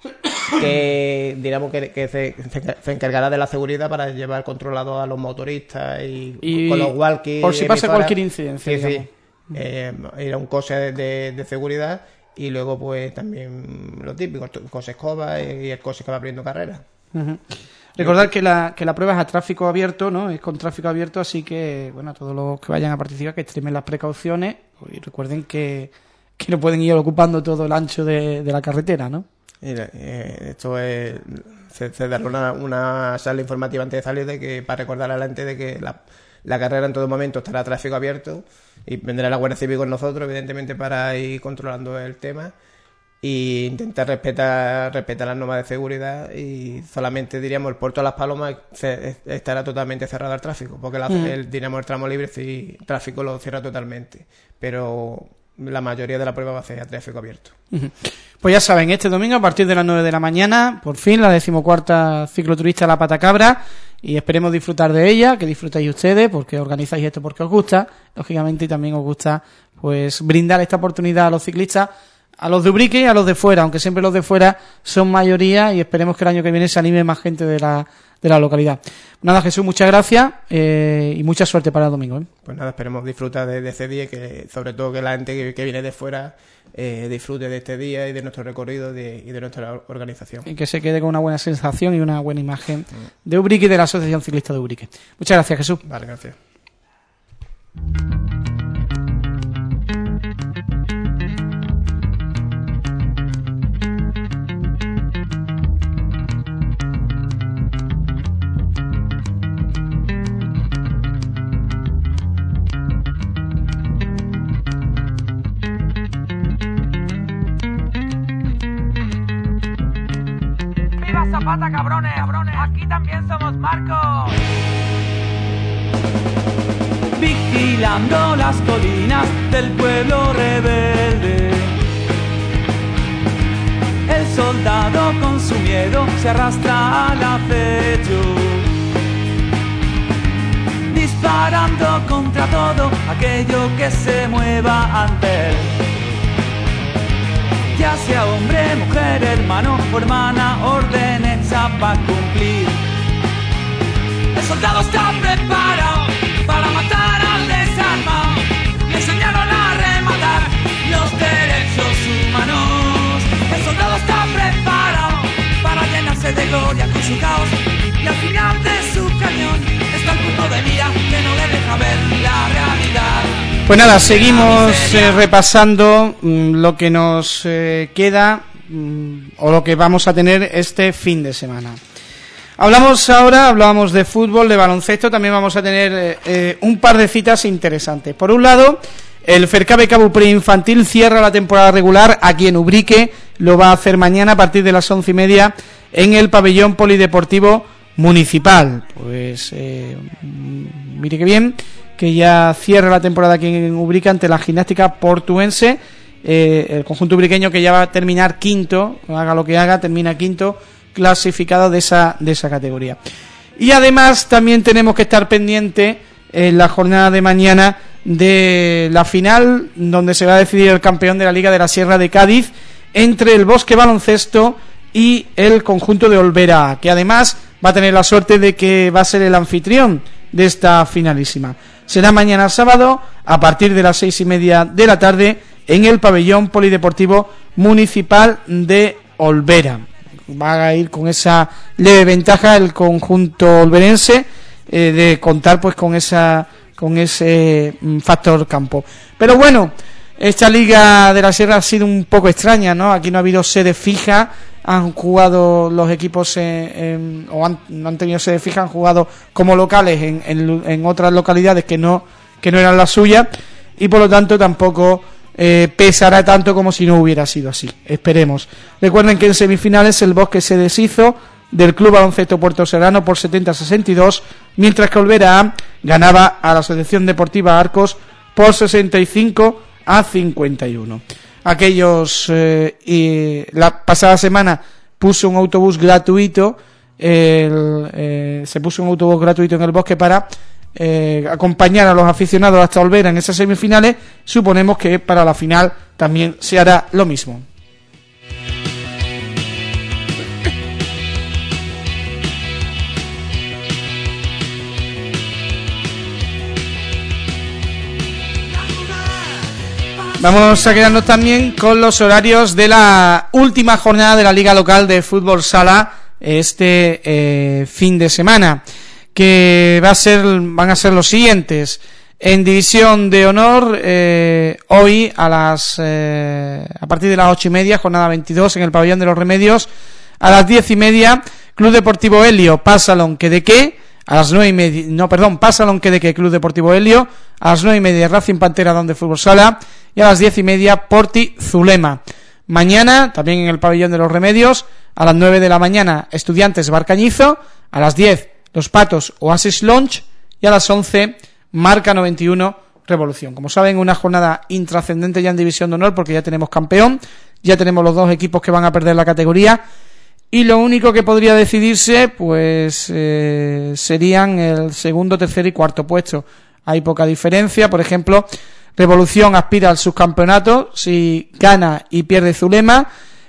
que diríamos que, que se, se encargará de la seguridad para llevar controlado a los motoristas y, y con los walkies. Por si pasa cualquier incidencia. Sí, sí. Eh, era un coche de, de, de seguridad, y luego, pues, también lo típico, el coche escoba y el coche que va abriendo carrera. Uh-huh. Recordad que la, que la prueba es a tráfico abierto, ¿no? Es con tráfico abierto, así que, bueno, a todos los que vayan a participar que extremen las precauciones y recuerden que, que no pueden ir ocupando todo el ancho de, de la carretera, ¿no? Mira, eh, esto es, se, se dará una, una sala informativa antes de salir, de que para recordar a la gente de que la, la carrera en todo momento estará a tráfico abierto, y vendrá la Guardia Civil con nosotros, evidentemente, para ir controlando el tema y intentar respetar respetar las normas de seguridad. Y solamente, diríamos, el puerto de Las Palomas se, estará totalmente cerrado al tráfico, porque la, mm. el, diríamos, el tramo libre, sí, el tráfico lo cierra totalmente, pero la mayoría de la prueba va a ser a tráfico abierto. Uh-huh. Pues ya saben, este domingo a partir de las nueve de la mañana, por fin, la decimocuarta cicloturista La Patacabra, y esperemos disfrutar de ella, que disfrutéis ustedes, porque organizáis esto porque os gusta, lógicamente, y también os gusta, pues, brindar esta oportunidad a los ciclistas, a los de Ubrique y a los de fuera, aunque siempre los de fuera son mayoría, y esperemos que el año que viene se anime más gente de la de la localidad. Nada, Jesús, muchas gracias eh, y mucha suerte para el domingo, ¿eh? Pues nada, esperemos disfrutar de, de ese día, que sobre todo que la gente que, que viene de fuera eh, disfrute de este día y de nuestro recorrido de, y de nuestra organización. Y que se quede con una buena sensación y una buena imagen de Ubrique y de la Asociación Ciclista de Ubrique. Muchas gracias, Jesús. Vale, gracias. Zapata, cabrones, cabrones, aquí también somos Marcos. Vigilando las colinas del pueblo rebelde, el soldado con su miedo se arrastra al acecho, disparando contra todo aquello que se mueva ante él. Ya sea hombre, mujer, hermano o hermana, orden hecha para cumplir. El soldado está preparado para matar al desarmado. Le enseñaron a rematar los derechos humanos. El soldado está preparado para llenarse de gloria con su caos. Y al final de su cañón está el punto de mira que no le deja ver la realidad. Pues nada, seguimos eh, repasando mmm, lo que nos eh, queda mmm, o lo que vamos a tener este fin de semana. Hablamos ahora, hablábamos de fútbol, de baloncesto, también vamos a tener eh, eh, un par de citas interesantes. Por un lado, el Fercabe Cabo Preinfantil cierra la temporada regular aquí en Ubrique, lo va a hacer mañana a partir de las once y media en el pabellón polideportivo municipal. Pues eh, mire qué bien, que ya cierra la temporada aquí en Ubrique ante la Gimnástica Portuense, eh, el conjunto ubriqueño que ya va a terminar quinto, haga lo que haga, termina quinto clasificado de esa de esa categoría. Y además también tenemos que estar pendiente en la jornada de mañana de la final, donde se va a decidir el campeón de la Liga de la Sierra de Cádiz entre el Bosque Baloncesto y el conjunto de Olvera, que además va a tener la suerte de que va a ser el anfitrión de esta finalísima. Será mañana sábado a partir de las seis y media de la tarde en el pabellón polideportivo municipal de Olvera. Va a ir con esa leve ventaja el conjunto olverense eh, de contar pues con esa con ese mm, factor campo. Pero bueno, esta Liga de la Sierra ha sido un poco extraña, ¿no? Aquí no ha habido sede fija, han jugado los equipos en, en, o han, no han tenido sede fija, han jugado como locales en, en, en otras localidades que no que no eran las suyas, y por lo tanto tampoco eh, pesará tanto como si no hubiera sido así. Esperemos. Recuerden que en semifinales el Bosque se deshizo del Club Baloncesto Puerto Serrano por setenta a sesenta y dos, mientras que Olvera ganaba a la Asociación Deportiva Arcos por sesenta y cinco a cincuenta y uno. Aquellos eh, y la pasada semana puso un autobús gratuito, el, eh, se puso un autobús gratuito en el Bosque para eh, acompañar a los aficionados hasta Olvera en esas semifinales. Suponemos que para la final también se hará lo mismo. Vamos a quedarnos también con los horarios de la última jornada de la Liga Local de Fútbol Sala este eh, fin de semana, que va a ser, van a ser los siguientes. En División de Honor, eh, hoy a las eh, a partir de las ocho y media, jornada veintidós en el Pabellón de los Remedios. A las diez y media, Club Deportivo Helio, Pasalón Quedequé. A las nueve y media, no, perdón, Pasalón Quedequé, Club Deportivo Helio. A las nueve y media, Racing Pantera donde Fútbol Sala. Y a las diez y media, Porti Zulema. Mañana, también en el Pabellón de los Remedios, a las nueve de la mañana, Estudiantes Barcañizo. A las diez, Los Patos Oasis Lounge. Y a las once, Marca noventa y uno Revolución. Como saben, una jornada intrascendente ya en División de Honor, porque ya tenemos campeón, ya tenemos los dos equipos que van a perder la categoría, y lo único que podría decidirse pues eh, serían el segundo, tercer y cuarto puesto. Hay poca diferencia. Por ejemplo, Revolución aspira al subcampeonato si gana y pierde Zulema.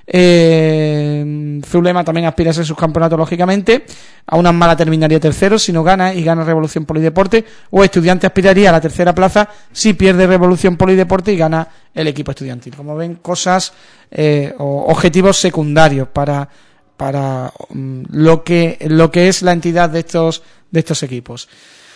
Eh, Zulema también aspira a ese subcampeonato, lógicamente. A una mala terminaría tercero si no gana y gana Revolución Polideporte. O Estudiante aspiraría a la tercera plaza si pierde Revolución Polideporte y gana el equipo estudiantil. Como ven, cosas eh, o objetivos secundarios para para um, lo que lo que es la entidad de estos de estos equipos.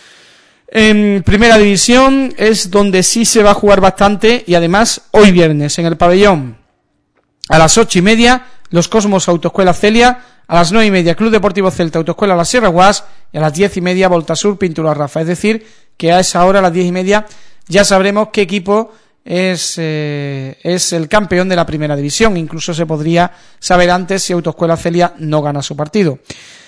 En Primera División es donde sí se va a jugar bastante, y además hoy viernes en el Pabellón a las ocho y media los Cosmos Autoescuela Celia, a las nueve y media Club Deportivo Celta Autoescuela La Sierra Guas, y a las diez y media Voltasur Pintura Rafa. Es decir, que a esa hora, a las diez y media, ya sabremos qué equipo es eh, es el campeón de la Primera División. Incluso se podría saber antes si Autoescuela Celia no gana su partido.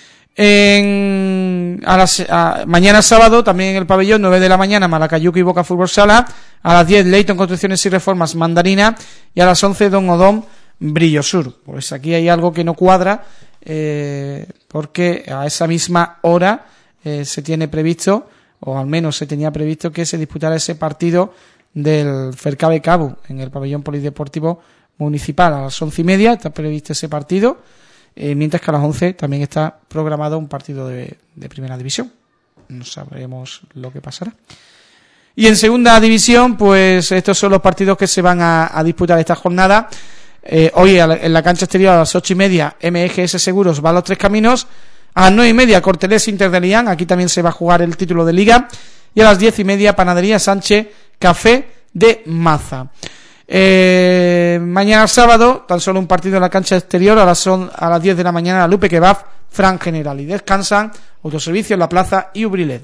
En, a las, a, mañana sábado, también en el Pabellón, nueve de la mañana, Malacayuca y Boca Fútbol Sala. A las diez, Leyton Construcciones y Reformas Mandarina. Y a las once, Don Odón Brillo Sur. Pues aquí hay algo que no cuadra, eh, porque a esa misma hora eh, se tiene previsto, o al menos se tenía previsto, que se disputara ese partido del Fercabe Cabo en el Pabellón Polideportivo Municipal. A las once y media está previsto ese partido. Eh, mientras que a las once también está programado un partido de, de Primera División. No sabremos lo que pasará. Y en Segunda División, pues estos son los partidos que se van a, a disputar esta jornada. Eh, hoy en la cancha exterior a las ocho y media, M G S Seguros va a Los Tres Caminos. A las nueve y media, Cortelés Inter de Lián, aquí también se va a jugar el título de Liga. Y a las diez y media, Panadería Sánchez Café de Maza. Eh, mañana sábado, tan solo un partido en la cancha exterior, a las, son, a las diez de la mañana, la Lupe Kebab, Fran General, y descansan Autoservicio en La Plaza y Ubrilet.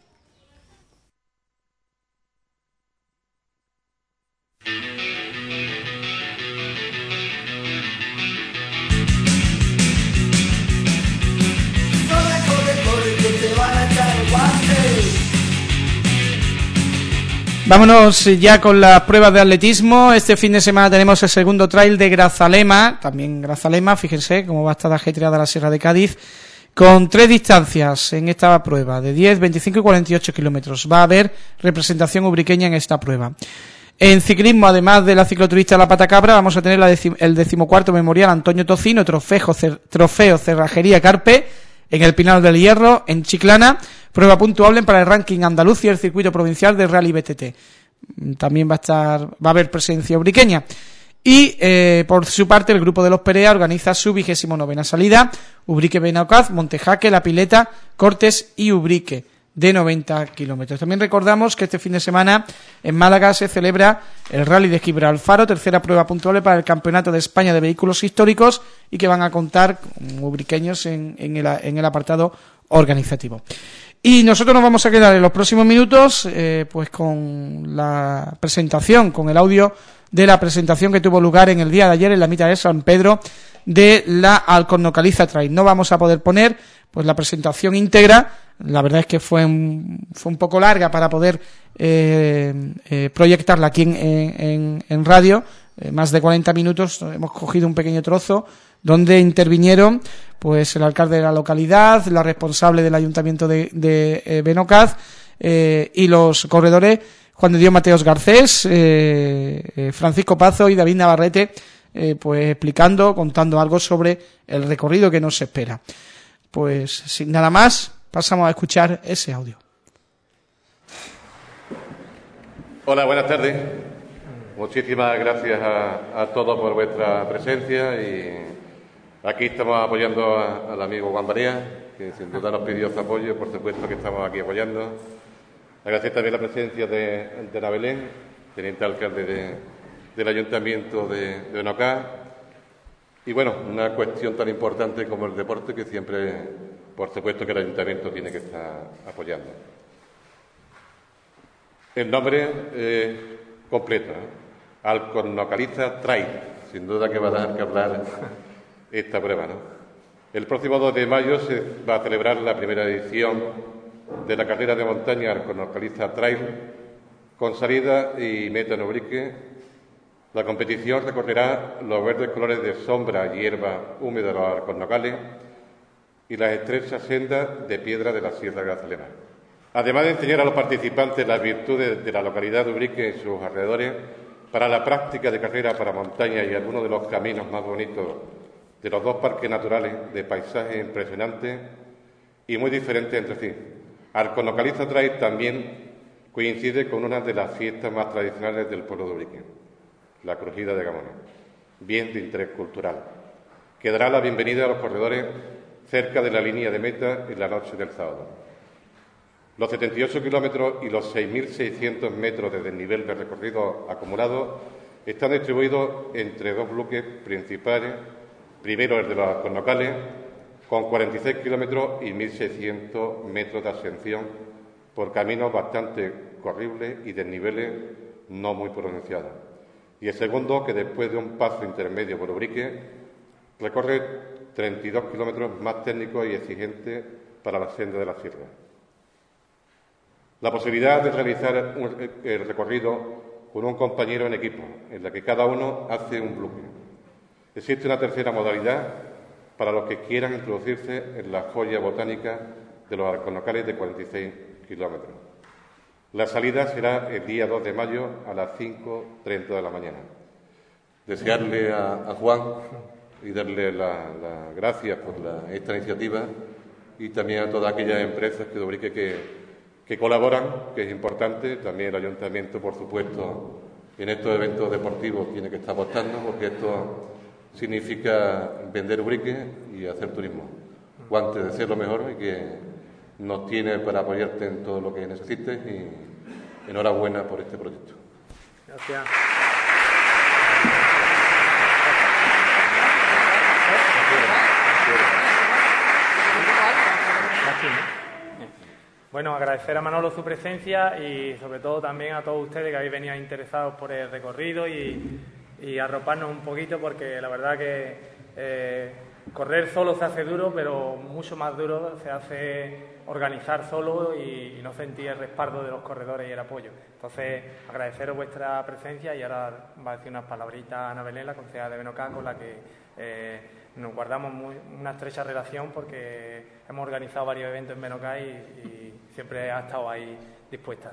Vámonos ya con las pruebas de atletismo. Este fin de semana tenemos el segundo trail de Grazalema, también Grazalema, fíjense cómo va a estar ajetreada la Sierra de Cádiz, con tres distancias en esta prueba, de diez, veinticinco y cuarenta y ocho kilómetros. Va a haber representación ubriqueña en esta prueba. En ciclismo, además de la cicloturista La Patacabra, vamos a tener la decim- el decimocuarto memorial Antonio Tocino, trofeo, cer- trofeo Cerrajería Carpe, en el Pinar del Hierro, en Chiclana, prueba puntuable para el ranking andaluz y el circuito provincial de Rally B T T. También va a estar, va a haber presencia ubriqueña. Y eh, por su parte, el grupo de los Perea organiza su vigésimo novena salida, Ubrique Benaucaz, Montejaque, La Pileta, Cortes y Ubrique. de noventa kilómetros. También recordamos que este fin de semana en Málaga se celebra el Rally de Gibralfaro, tercera prueba puntuable para el Campeonato de España de Vehículos Históricos, y que van a contar con ubriqueños en, en, el, en el apartado organizativo. Y nosotros nos vamos a quedar en los próximos minutos eh, pues con la presentación, con el audio de la presentación que tuvo lugar en el día de ayer en la mitad de San Pedro de la Alcornocaliza Trail. No vamos a poder poner pues la presentación íntegra. La verdad es que fue un, fue un poco larga para poder eh, eh, proyectarla aquí en, en, en radio, eh, más de cuarenta minutos. Hemos cogido un pequeño trozo donde intervinieron pues el alcalde de la localidad, la responsable del ayuntamiento de, de eh, Benocaz eh, y los corredores Juan de Dios Mateos Garcés, eh, eh, Francisco Pazo y David Navarrete, eh, pues explicando, contando algo sobre el recorrido que nos espera. Pues sin nada más, pasamos a escuchar ese audio. Hola, buenas tardes. Muchísimas gracias a, a todos por vuestra presencia, y aquí estamos apoyando a, al amigo Juan Barea, que sin duda nos pidió su apoyo, por supuesto que estamos aquí apoyando. Agradecer también la presencia de, de Ana Belén, teniente alcalde de, del Ayuntamiento de, de Benocaz. Y bueno, una cuestión tan importante como el deporte, que siempre, por supuesto, que el Ayuntamiento tiene que estar apoyando. El nombre eh, completo, ¿no? Alcornocaliza Trail, sin duda que va a dar que hablar esta prueba, ¿no? El próximo dos de mayo se va a celebrar la primera edición de la carrera de montaña Alcornocaliza Trail, con salida y meta en Ubrique. La competición recorrerá los verdes colores de sombra y hierba húmeda de los alcornocales y las estrechas sendas de piedra de la Sierra Grazalema. Además de enseñar a los participantes las virtudes de la localidad de Ubrique y sus alrededores para la práctica de carrera para montaña y algunos de los caminos más bonitos de los dos parques naturales de paisajes impresionantes y muy diferentes entre sí. Alcornocaliza Trail también coincide con una de las fiestas más tradicionales del pueblo de Ubrique, la Crujida de Gamona, bien de interés cultural, que dará la bienvenida a los corredores cerca de la línea de meta en la noche del sábado. Los setenta y ocho kilómetros y los seis mil seiscientos metros de desnivel de recorrido acumulado están distribuidos entre dos bloques principales. Primero el de los alcornocales, con cuarenta y seis kilómetros y mil seiscientos metros de ascensión por caminos bastante corribles y desniveles no muy pronunciados. Y el segundo, que después de un paso intermedio por Ubrique, recorre treinta y dos kilómetros más técnicos y exigentes para la senda de la sierra. La posibilidad de realizar un, el recorrido con un compañero en equipo, en la que cada uno hace un bloque. Existe una tercera modalidad para los que quieran introducirse en la joya botánica de los alcornocales de cuarenta y seis kilómetros. La salida será el día dos de mayo a las cinco treinta de la mañana. Desearle a, a Juan y darle las la gracias por la, esta iniciativa, y también a todas aquellas empresas que de Ubrique que, que colaboran, que es importante. También el Ayuntamiento, por supuesto, en estos eventos deportivos tiene que estar apostando, porque esto significa vender Ubrique y hacer turismo. Juan, te deseo lo mejor y que nos tiene para apoyarte en todo lo que necesites, y enhorabuena por este proyecto. Gracias. Bueno, agradecer a Manolo su presencia y sobre todo también a todos ustedes que habéis venido interesados por el recorrido y, y arroparnos un poquito, porque la verdad que eh, correr solo se hace duro, pero mucho más duro se hace organizar solo y, y no sentir el respaldo de los corredores y el apoyo. Entonces, agradeceros vuestra presencia, y ahora va a decir unas palabritas a Ana Belén, la concejala de Benocaz, con la que eh, nos guardamos muy, una estrecha relación, porque hemos organizado varios eventos en Benocaz y, y siempre ha estado ahí dispuesta.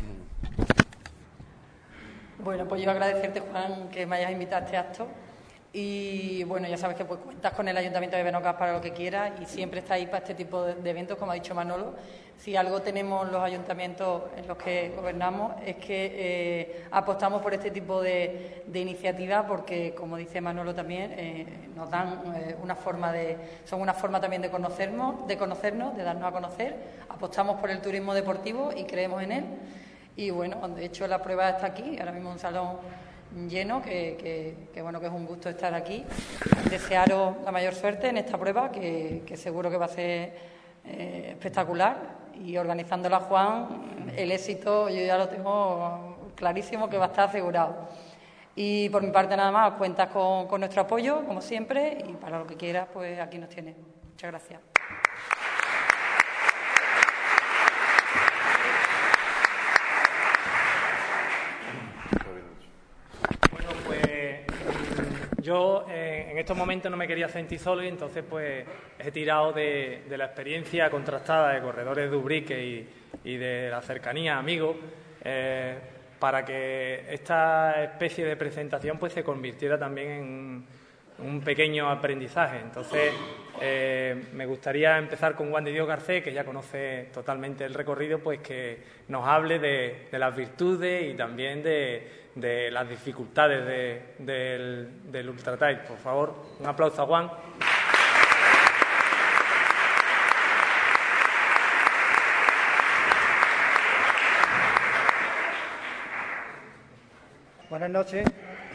Bueno, pues yo agradecerte, Juan, que me hayas invitado a este acto. Y bueno, ya sabes que pues cuentas con el Ayuntamiento de Benocas para lo que quieras y siempre está ahí para este tipo de, de eventos, como ha dicho Manolo. Si algo tenemos los ayuntamientos en los que gobernamos es que eh, apostamos por este tipo de, de iniciativas porque, como dice Manolo también, eh, nos dan eh, una forma de, son una forma también de conocernos, de conocernos, de darnos a conocer. Apostamos por el turismo deportivo y creemos en él. Y bueno, de hecho la prueba está aquí, ahora mismo un salón lleno, que, que, que bueno, que es un gusto estar aquí. Desearos la mayor suerte en esta prueba, que, que seguro que va a ser eh, espectacular. Y organizándola Juan, el éxito yo ya lo tengo clarísimo que va a estar asegurado. Y por mi parte nada más, cuentas con, con nuestro apoyo, como siempre, y para lo que quieras, pues aquí nos tienes. Muchas gracias. Yo eh, en estos momentos no me quería sentir solo y entonces pues he tirado de, de la experiencia contrastada de corredores de Ubrique y, y de la cercanía, amigos, eh, para que esta especie de presentación pues se convirtiera también en un pequeño aprendizaje. Entonces eh, me gustaría empezar con Juan de Dios Garcés, que ya conoce totalmente el recorrido, pues que nos hable de, de las virtudes y también de de las dificultades de, del, del Ultra Trail. Por favor, un aplauso a Juan. Buenas noches.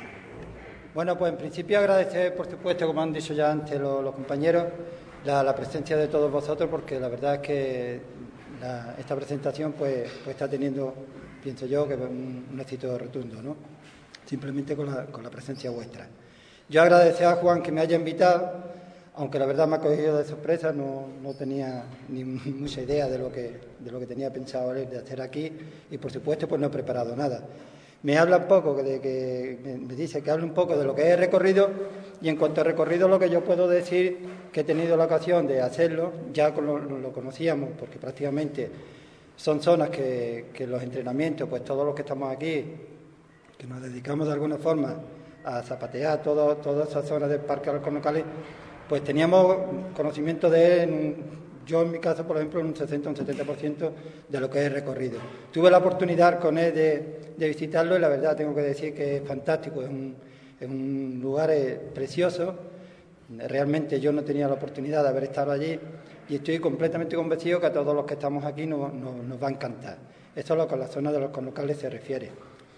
Bueno, pues en principio agradecer, por supuesto, como han dicho ya antes los, los compañeros, la, la presencia de todos vosotros, porque la verdad es que la, esta presentación pues, pues está teniendo, pienso yo, que un, un éxito rotundo, ¿no? Simplemente con la, con la presencia vuestra. Yo agradecer a Juan que me haya invitado, aunque la verdad me ha cogido de sorpresa, no, no tenía ni mucha idea de lo que, de lo que tenía pensado de hacer aquí y, por supuesto, pues no he preparado nada. Me habla un poco, de que me dice que hable un poco de lo que es el recorrido y en cuanto al recorrido lo que yo puedo decir que he tenido la ocasión de hacerlo, ya lo, lo conocíamos porque prácticamente son zonas que, que los entrenamientos, pues todos los que estamos aquí, que nos dedicamos de alguna forma a zapatear todo, todas esas zonas del Parque Alcornocales, pues teníamos conocimiento de él, yo en mi caso, por ejemplo, en un sesenta, un setenta por ciento de lo que es el recorrido. Tuve la oportunidad con él de, de visitarlo y la verdad tengo que decir que es fantástico, es un, es un lugar precioso. Realmente yo no tenía la oportunidad de haber estado allí y estoy completamente convencido que a todos los que estamos aquí nos, nos, nos va a encantar. Esto es lo que a la zona de los Alcornocales se refiere.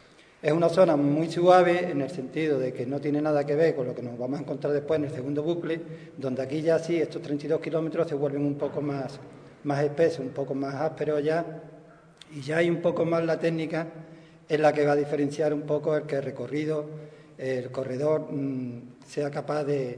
Es una zona muy suave en el sentido de que no tiene nada que ver con lo que nos vamos a encontrar después en el segundo bucle, donde aquí ya sí, estos treinta y dos kilómetros se vuelven un poco más, más espesos, un poco más ásperos ya, y ya hay un poco más la técnica en la que va a diferenciar un poco el que el recorrido, el corredor mmm, sea capaz de,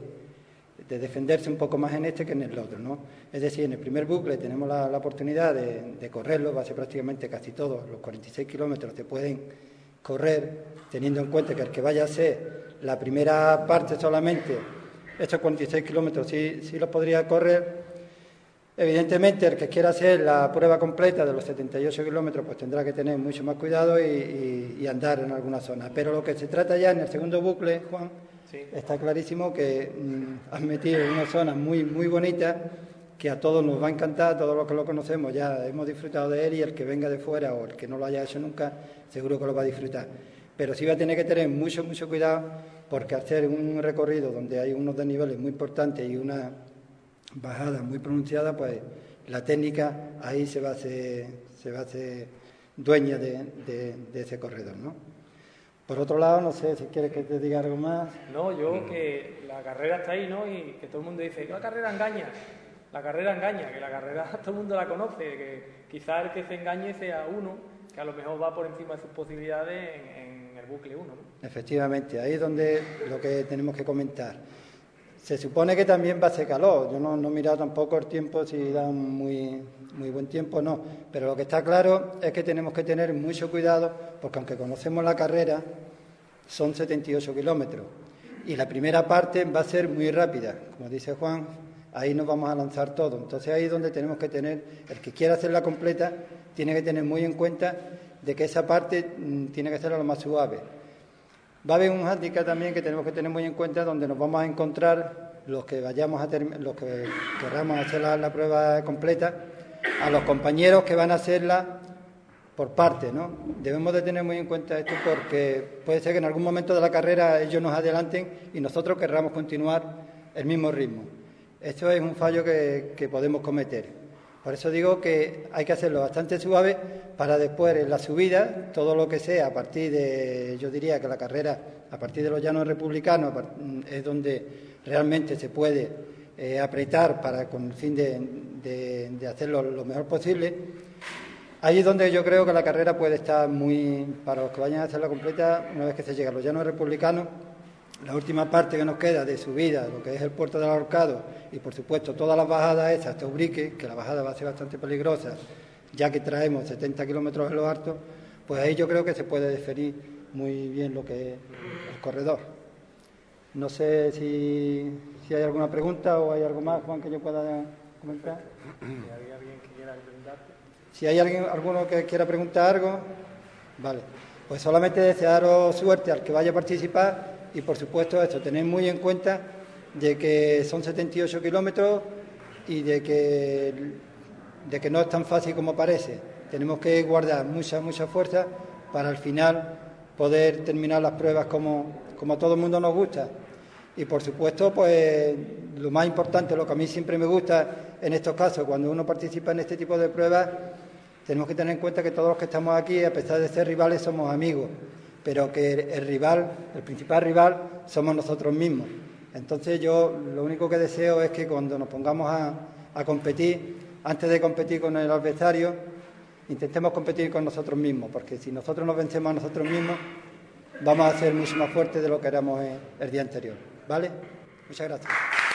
de defenderse un poco más en este que en el otro, ¿no? Es decir, en el primer bucle tenemos la, la oportunidad de, de correrlo, va a ser prácticamente casi todos, los cuarenta y seis kilómetros se pueden correr, teniendo en cuenta que el que vaya a ser la primera parte solamente, estos cuarenta y seis kilómetros sí, sí los podría correr. Evidentemente, el que quiera hacer la prueba completa de los setenta y ocho kilómetros, pues tendrá que tener mucho más cuidado y, y, y andar en alguna zona. Pero lo que se trata ya en el segundo bucle, Juan, sí, está clarísimo que mmm, has metido en una zona muy, muy bonita, que a todos nos va a encantar, todos los que lo conocemos ya hemos disfrutado de él y el que venga de fuera o el que no lo haya hecho nunca, seguro que lo va a disfrutar. Pero sí va a tener que tener mucho, mucho cuidado porque hacer un recorrido donde hay unos desniveles muy importantes y una bajada muy pronunciada, pues la técnica ahí se va a hacer, se va a hacer dueña de, de, de ese corredor, ¿no? Por otro lado, no sé si quieres que te diga algo más. No, yo que la carrera está ahí, ¿no? Y que todo el mundo dice que la carrera engaña. La carrera engaña, que la carrera todo el mundo la conoce, que quizás el que se engañe sea uno, que a lo mejor va por encima de sus posibilidades en, en el bucle uno, ¿no? Efectivamente, ahí es donde lo que tenemos que comentar. Se supone que también va a hacer calor, yo no, no he mirado tampoco el tiempo, si da muy, muy buen tiempo no, pero lo que está claro es que tenemos que tener mucho cuidado, porque aunque conocemos la carrera, son setenta y ocho kilómetros, y la primera parte va a ser muy rápida, como dice Juan, ahí nos vamos a lanzar todo. Entonces ahí es donde tenemos que tener, el que quiera hacerla completa, tiene que tener muy en cuenta de que esa parte mmm, tiene que ser lo más suave. Va a haber un hándicap también que tenemos que tener muy en cuenta, donde nos vamos a encontrar los que vayamos a term- los que querramos hacer la, la prueba completa, a los compañeros que van a hacerla por parte, ¿no? Debemos de tener muy en cuenta esto porque puede ser que en algún momento de la carrera ellos nos adelanten y nosotros querramos continuar el mismo ritmo. Esto es un fallo que, que podemos cometer. Por eso digo que hay que hacerlo bastante suave para después en la subida, todo lo que sea a partir de, yo diría que la carrera a partir de los llanos republicanos es donde realmente se puede eh, apretar para con el fin de, de, de hacerlo lo mejor posible. Ahí es donde yo creo que la carrera puede estar muy, para los que vayan a hacerla completa, una vez que se llega a los llanos republicanos, la última parte que nos queda de subida, lo que es el puerto del Ahorcado y por supuesto todas las bajadas esas hasta Ubrique, que la bajada va a ser bastante peligrosa, ya que traemos setenta kilómetros en lo alto, pues ahí yo creo que se puede definir muy bien lo que es el corredor. No sé si, si hay alguna pregunta o hay algo más, Juan, que yo pueda comentar. Si hay alguien que quiera preguntarte. Si hay alguien, alguno que quiera preguntar algo, vale. Pues solamente desearos suerte al que vaya a participar y, por supuesto, esto, tened muy en cuenta de que son setenta y ocho kilómetros y de que, de que no es tan fácil como parece. Tenemos que guardar mucha, mucha fuerza para al final poder terminar las pruebas como, como a todo el mundo nos gusta. Y, por supuesto, pues lo más importante, lo que a mí siempre me gusta en estos casos, cuando uno participa en este tipo de pruebas, tenemos que tener en cuenta que todos los que estamos aquí, a pesar de ser rivales, somos amigos, pero que el rival, el principal rival, somos nosotros mismos. Entonces yo lo único que deseo es que cuando nos pongamos a, a competir, antes de competir con el adversario, intentemos competir con nosotros mismos, porque si nosotros nos vencemos a nosotros mismos, vamos a ser mucho más fuertes de lo que éramos el, el día anterior. ¿Vale? Muchas gracias.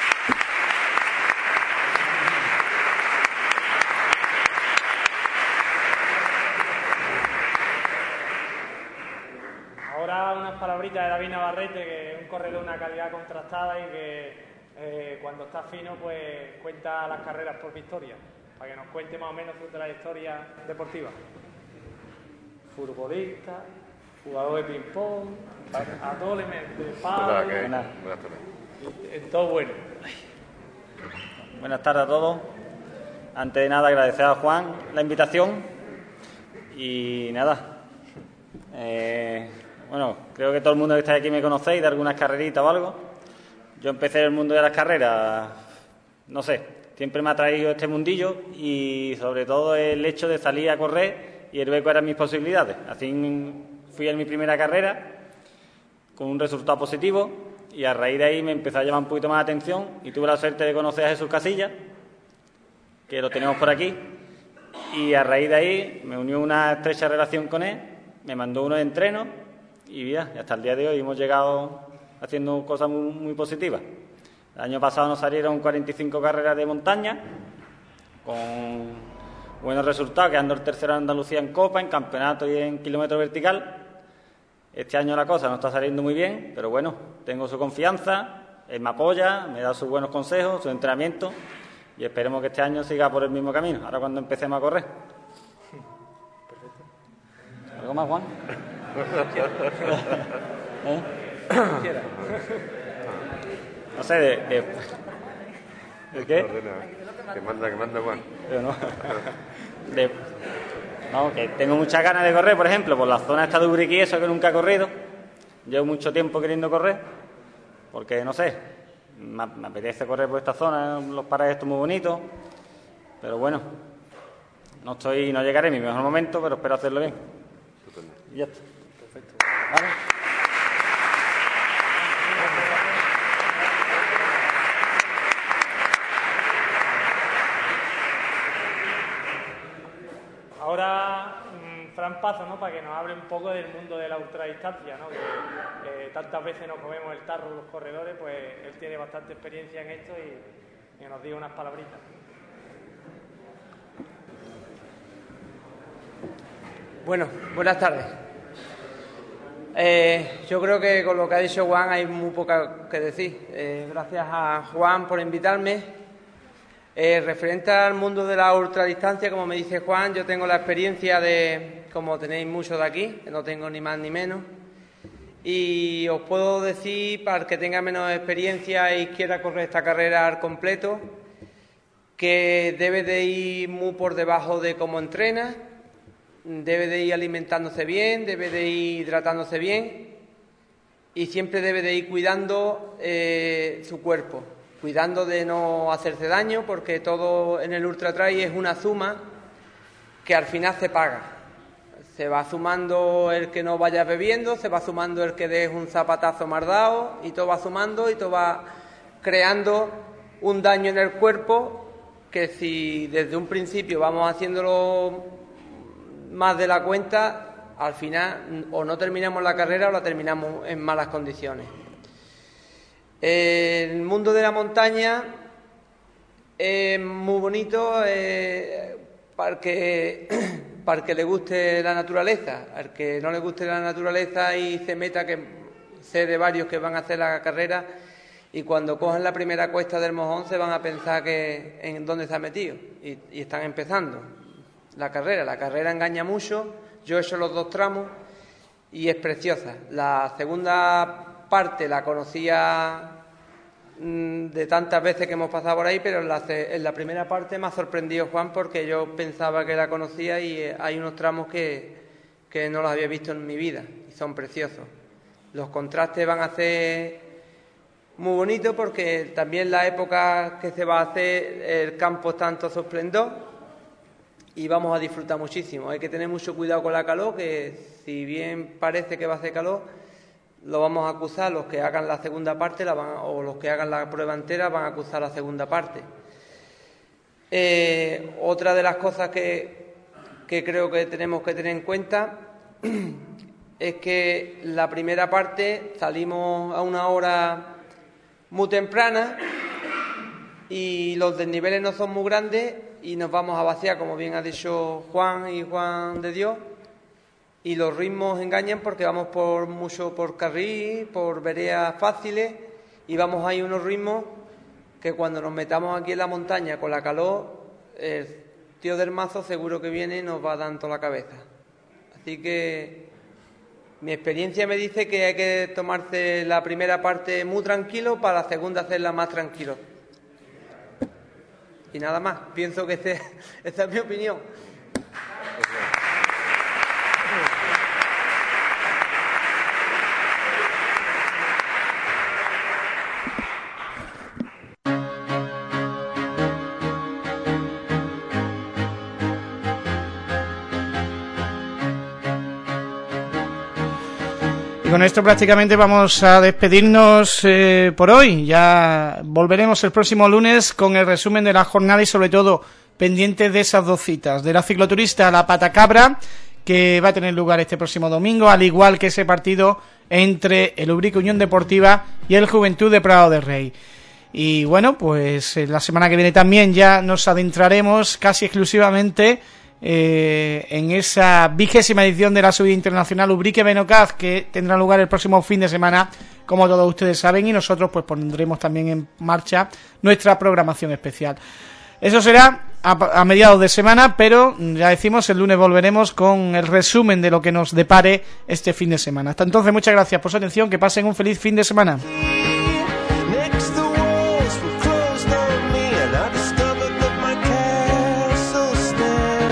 Ahora unas palabritas de David Navarrete, que es un corredor de una calidad contrastada y que eh, cuando está fino pues cuenta las carreras por victoria, para que nos cuente más o menos su trayectoria deportiva. Futbolista, jugador de ping-pong, adolescente, padre, Buenas tardes. en todo bueno. Buenas tardes a todos. Antes de nada, agradecer a Juan la invitación y nada. Eh, bueno, creo que todo el mundo que está aquí me conocéis de algunas carreritas o algo. Yo empecé en el mundo de las carreras, no sé, siempre me ha traído este mundillo y sobre todo el hecho de salir a correr y el ver cuáles eran mis posibilidades. Así fui en mi primera carrera con un resultado positivo y a raíz de ahí me empezó a llamar un poquito más la atención y tuve la suerte de conocer a Jesús Casillas, que lo tenemos por aquí, y a raíz de ahí me unió una estrecha relación con él, me mandó unos entrenos y ya, hasta el día de hoy hemos llegado haciendo cosas muy, muy positivas. El año pasado nos salieron cuarenta y cinco carreras de montaña con buenos resultados, quedando el tercero en Andalucía en Copa, en campeonato y en kilómetro vertical. Este año la cosa no está saliendo muy bien, pero bueno, tengo su confianza, él me apoya, me da sus buenos consejos, su entrenamiento y esperemos que este año siga por el mismo camino, ahora cuando empecemos a correr. Perfecto. ¿Algo más, Juan? ¿Eh? No sé, de... de... ¿De qué? Que manda, que manda Juan. Pero no. De... No, que tengo muchas ganas de correr, por ejemplo, por la zona esta de Ubrique, eso que nunca he corrido. Llevo mucho tiempo queriendo correr, porque, no sé, me, me apetece correr por esta zona, los parajes están muy bonitos, pero bueno, no estoy, no llegaré en mi mejor momento, pero espero hacerlo bien. Y ya está. Perfecto. ¿Vale? Ahora, mmm, Fran Pazo, ¿no?, para que nos hable un poco del mundo de la ultradistancia, ¿no?, que eh, tantas veces nos comemos el tarro los corredores, pues él tiene bastante experiencia en esto y, y nos diga unas palabritas. Bueno, buenas tardes. Eh, yo creo que con lo que ha dicho Juan hay muy poco que decir. Eh, gracias a Juan por invitarme. Eh, referente al mundo de la ultradistancia, como me dice Juan, yo tengo la experiencia de, como tenéis muchos de aquí, que no tengo ni más ni menos, y os puedo decir, para el que tenga menos experiencia y quiera correr esta carrera al completo, que debe de ir muy por debajo de cómo entrena, debe de ir alimentándose bien, debe de ir hidratándose bien y siempre debe de ir cuidando eh, su cuerpo, cuidando de no hacerse daño, porque todo en el ultra trail es una suma que al final se paga. Se va sumando el que no vaya bebiendo, se va sumando el que des un zapatazo mardado y todo va sumando y todo va creando un daño en el cuerpo que si desde un principio vamos haciéndolo más de la cuenta, al final o no terminamos la carrera o la terminamos en malas condiciones. El mundo de la montaña es muy bonito eh, para el que, para el que le guste la naturaleza. Al que no le guste la naturaleza y se meta, que sé de varios que van a hacer la carrera, y cuando cogen la primera cuesta del mojón se van a pensar que en dónde se ha metido y, y están empezando la carrera. La carrera engaña mucho. Yo he hecho los dos tramos y es preciosa. La segunda parte la conocía mmm, de tantas veces que hemos pasado por ahí, pero en la, en la primera parte me ha sorprendido Juan, porque yo pensaba que la conocía y hay unos tramos que, que no los había visto en mi vida y son preciosos. Los contrastes van a ser muy bonito, porque también la época que se va a hacer el campo está en todo su esplendor y vamos a disfrutar muchísimo. Hay que tener mucho cuidado con la calor, que si bien parece que va a hacer calor, lo vamos a acusar los que hagan la segunda parte la van, o los que hagan la prueba entera van a acusar la segunda parte. Eh, otra de las cosas que, que creo que tenemos que tener en cuenta es que la primera parte salimos a una hora muy temprana y los desniveles no son muy grandes y nos vamos a vaciar, como bien ha dicho Juan y Juan de Dios, y los ritmos engañan porque vamos por mucho por carril, por veredas fáciles, y vamos ahí unos ritmos que cuando nos metamos aquí en la montaña con la calor, el tío del mazo seguro que viene y nos va dando la cabeza. Así que mi experiencia me dice que hay que tomarse la primera parte muy tranquilo para la segunda hacerla más tranquilo. Y nada más, pienso que este, esta es mi opinión. Y con esto prácticamente vamos a despedirnos eh, por hoy. Ya volveremos el próximo lunes con el resumen de la jornada y sobre todo pendientes de esas dos citas, de la cicloturista La Patacabra, que va a tener lugar este próximo domingo, al igual que ese partido entre el Ubrique Unión Deportiva y el Juventud de Prado de Rey. Y bueno, pues la semana que viene también ya nos adentraremos casi exclusivamente Eh, en esa vigésima edición de la subida internacional Ubrique Benocaz, que tendrá lugar el próximo fin de semana, como todos ustedes saben, y nosotros pues pondremos también en marcha nuestra programación especial. Eso será a, a mediados de semana, pero ya decimos, el lunes volveremos con el resumen de lo que nos depare este fin de semana. Hasta entonces, muchas gracias por su atención, que pasen un feliz fin de semana.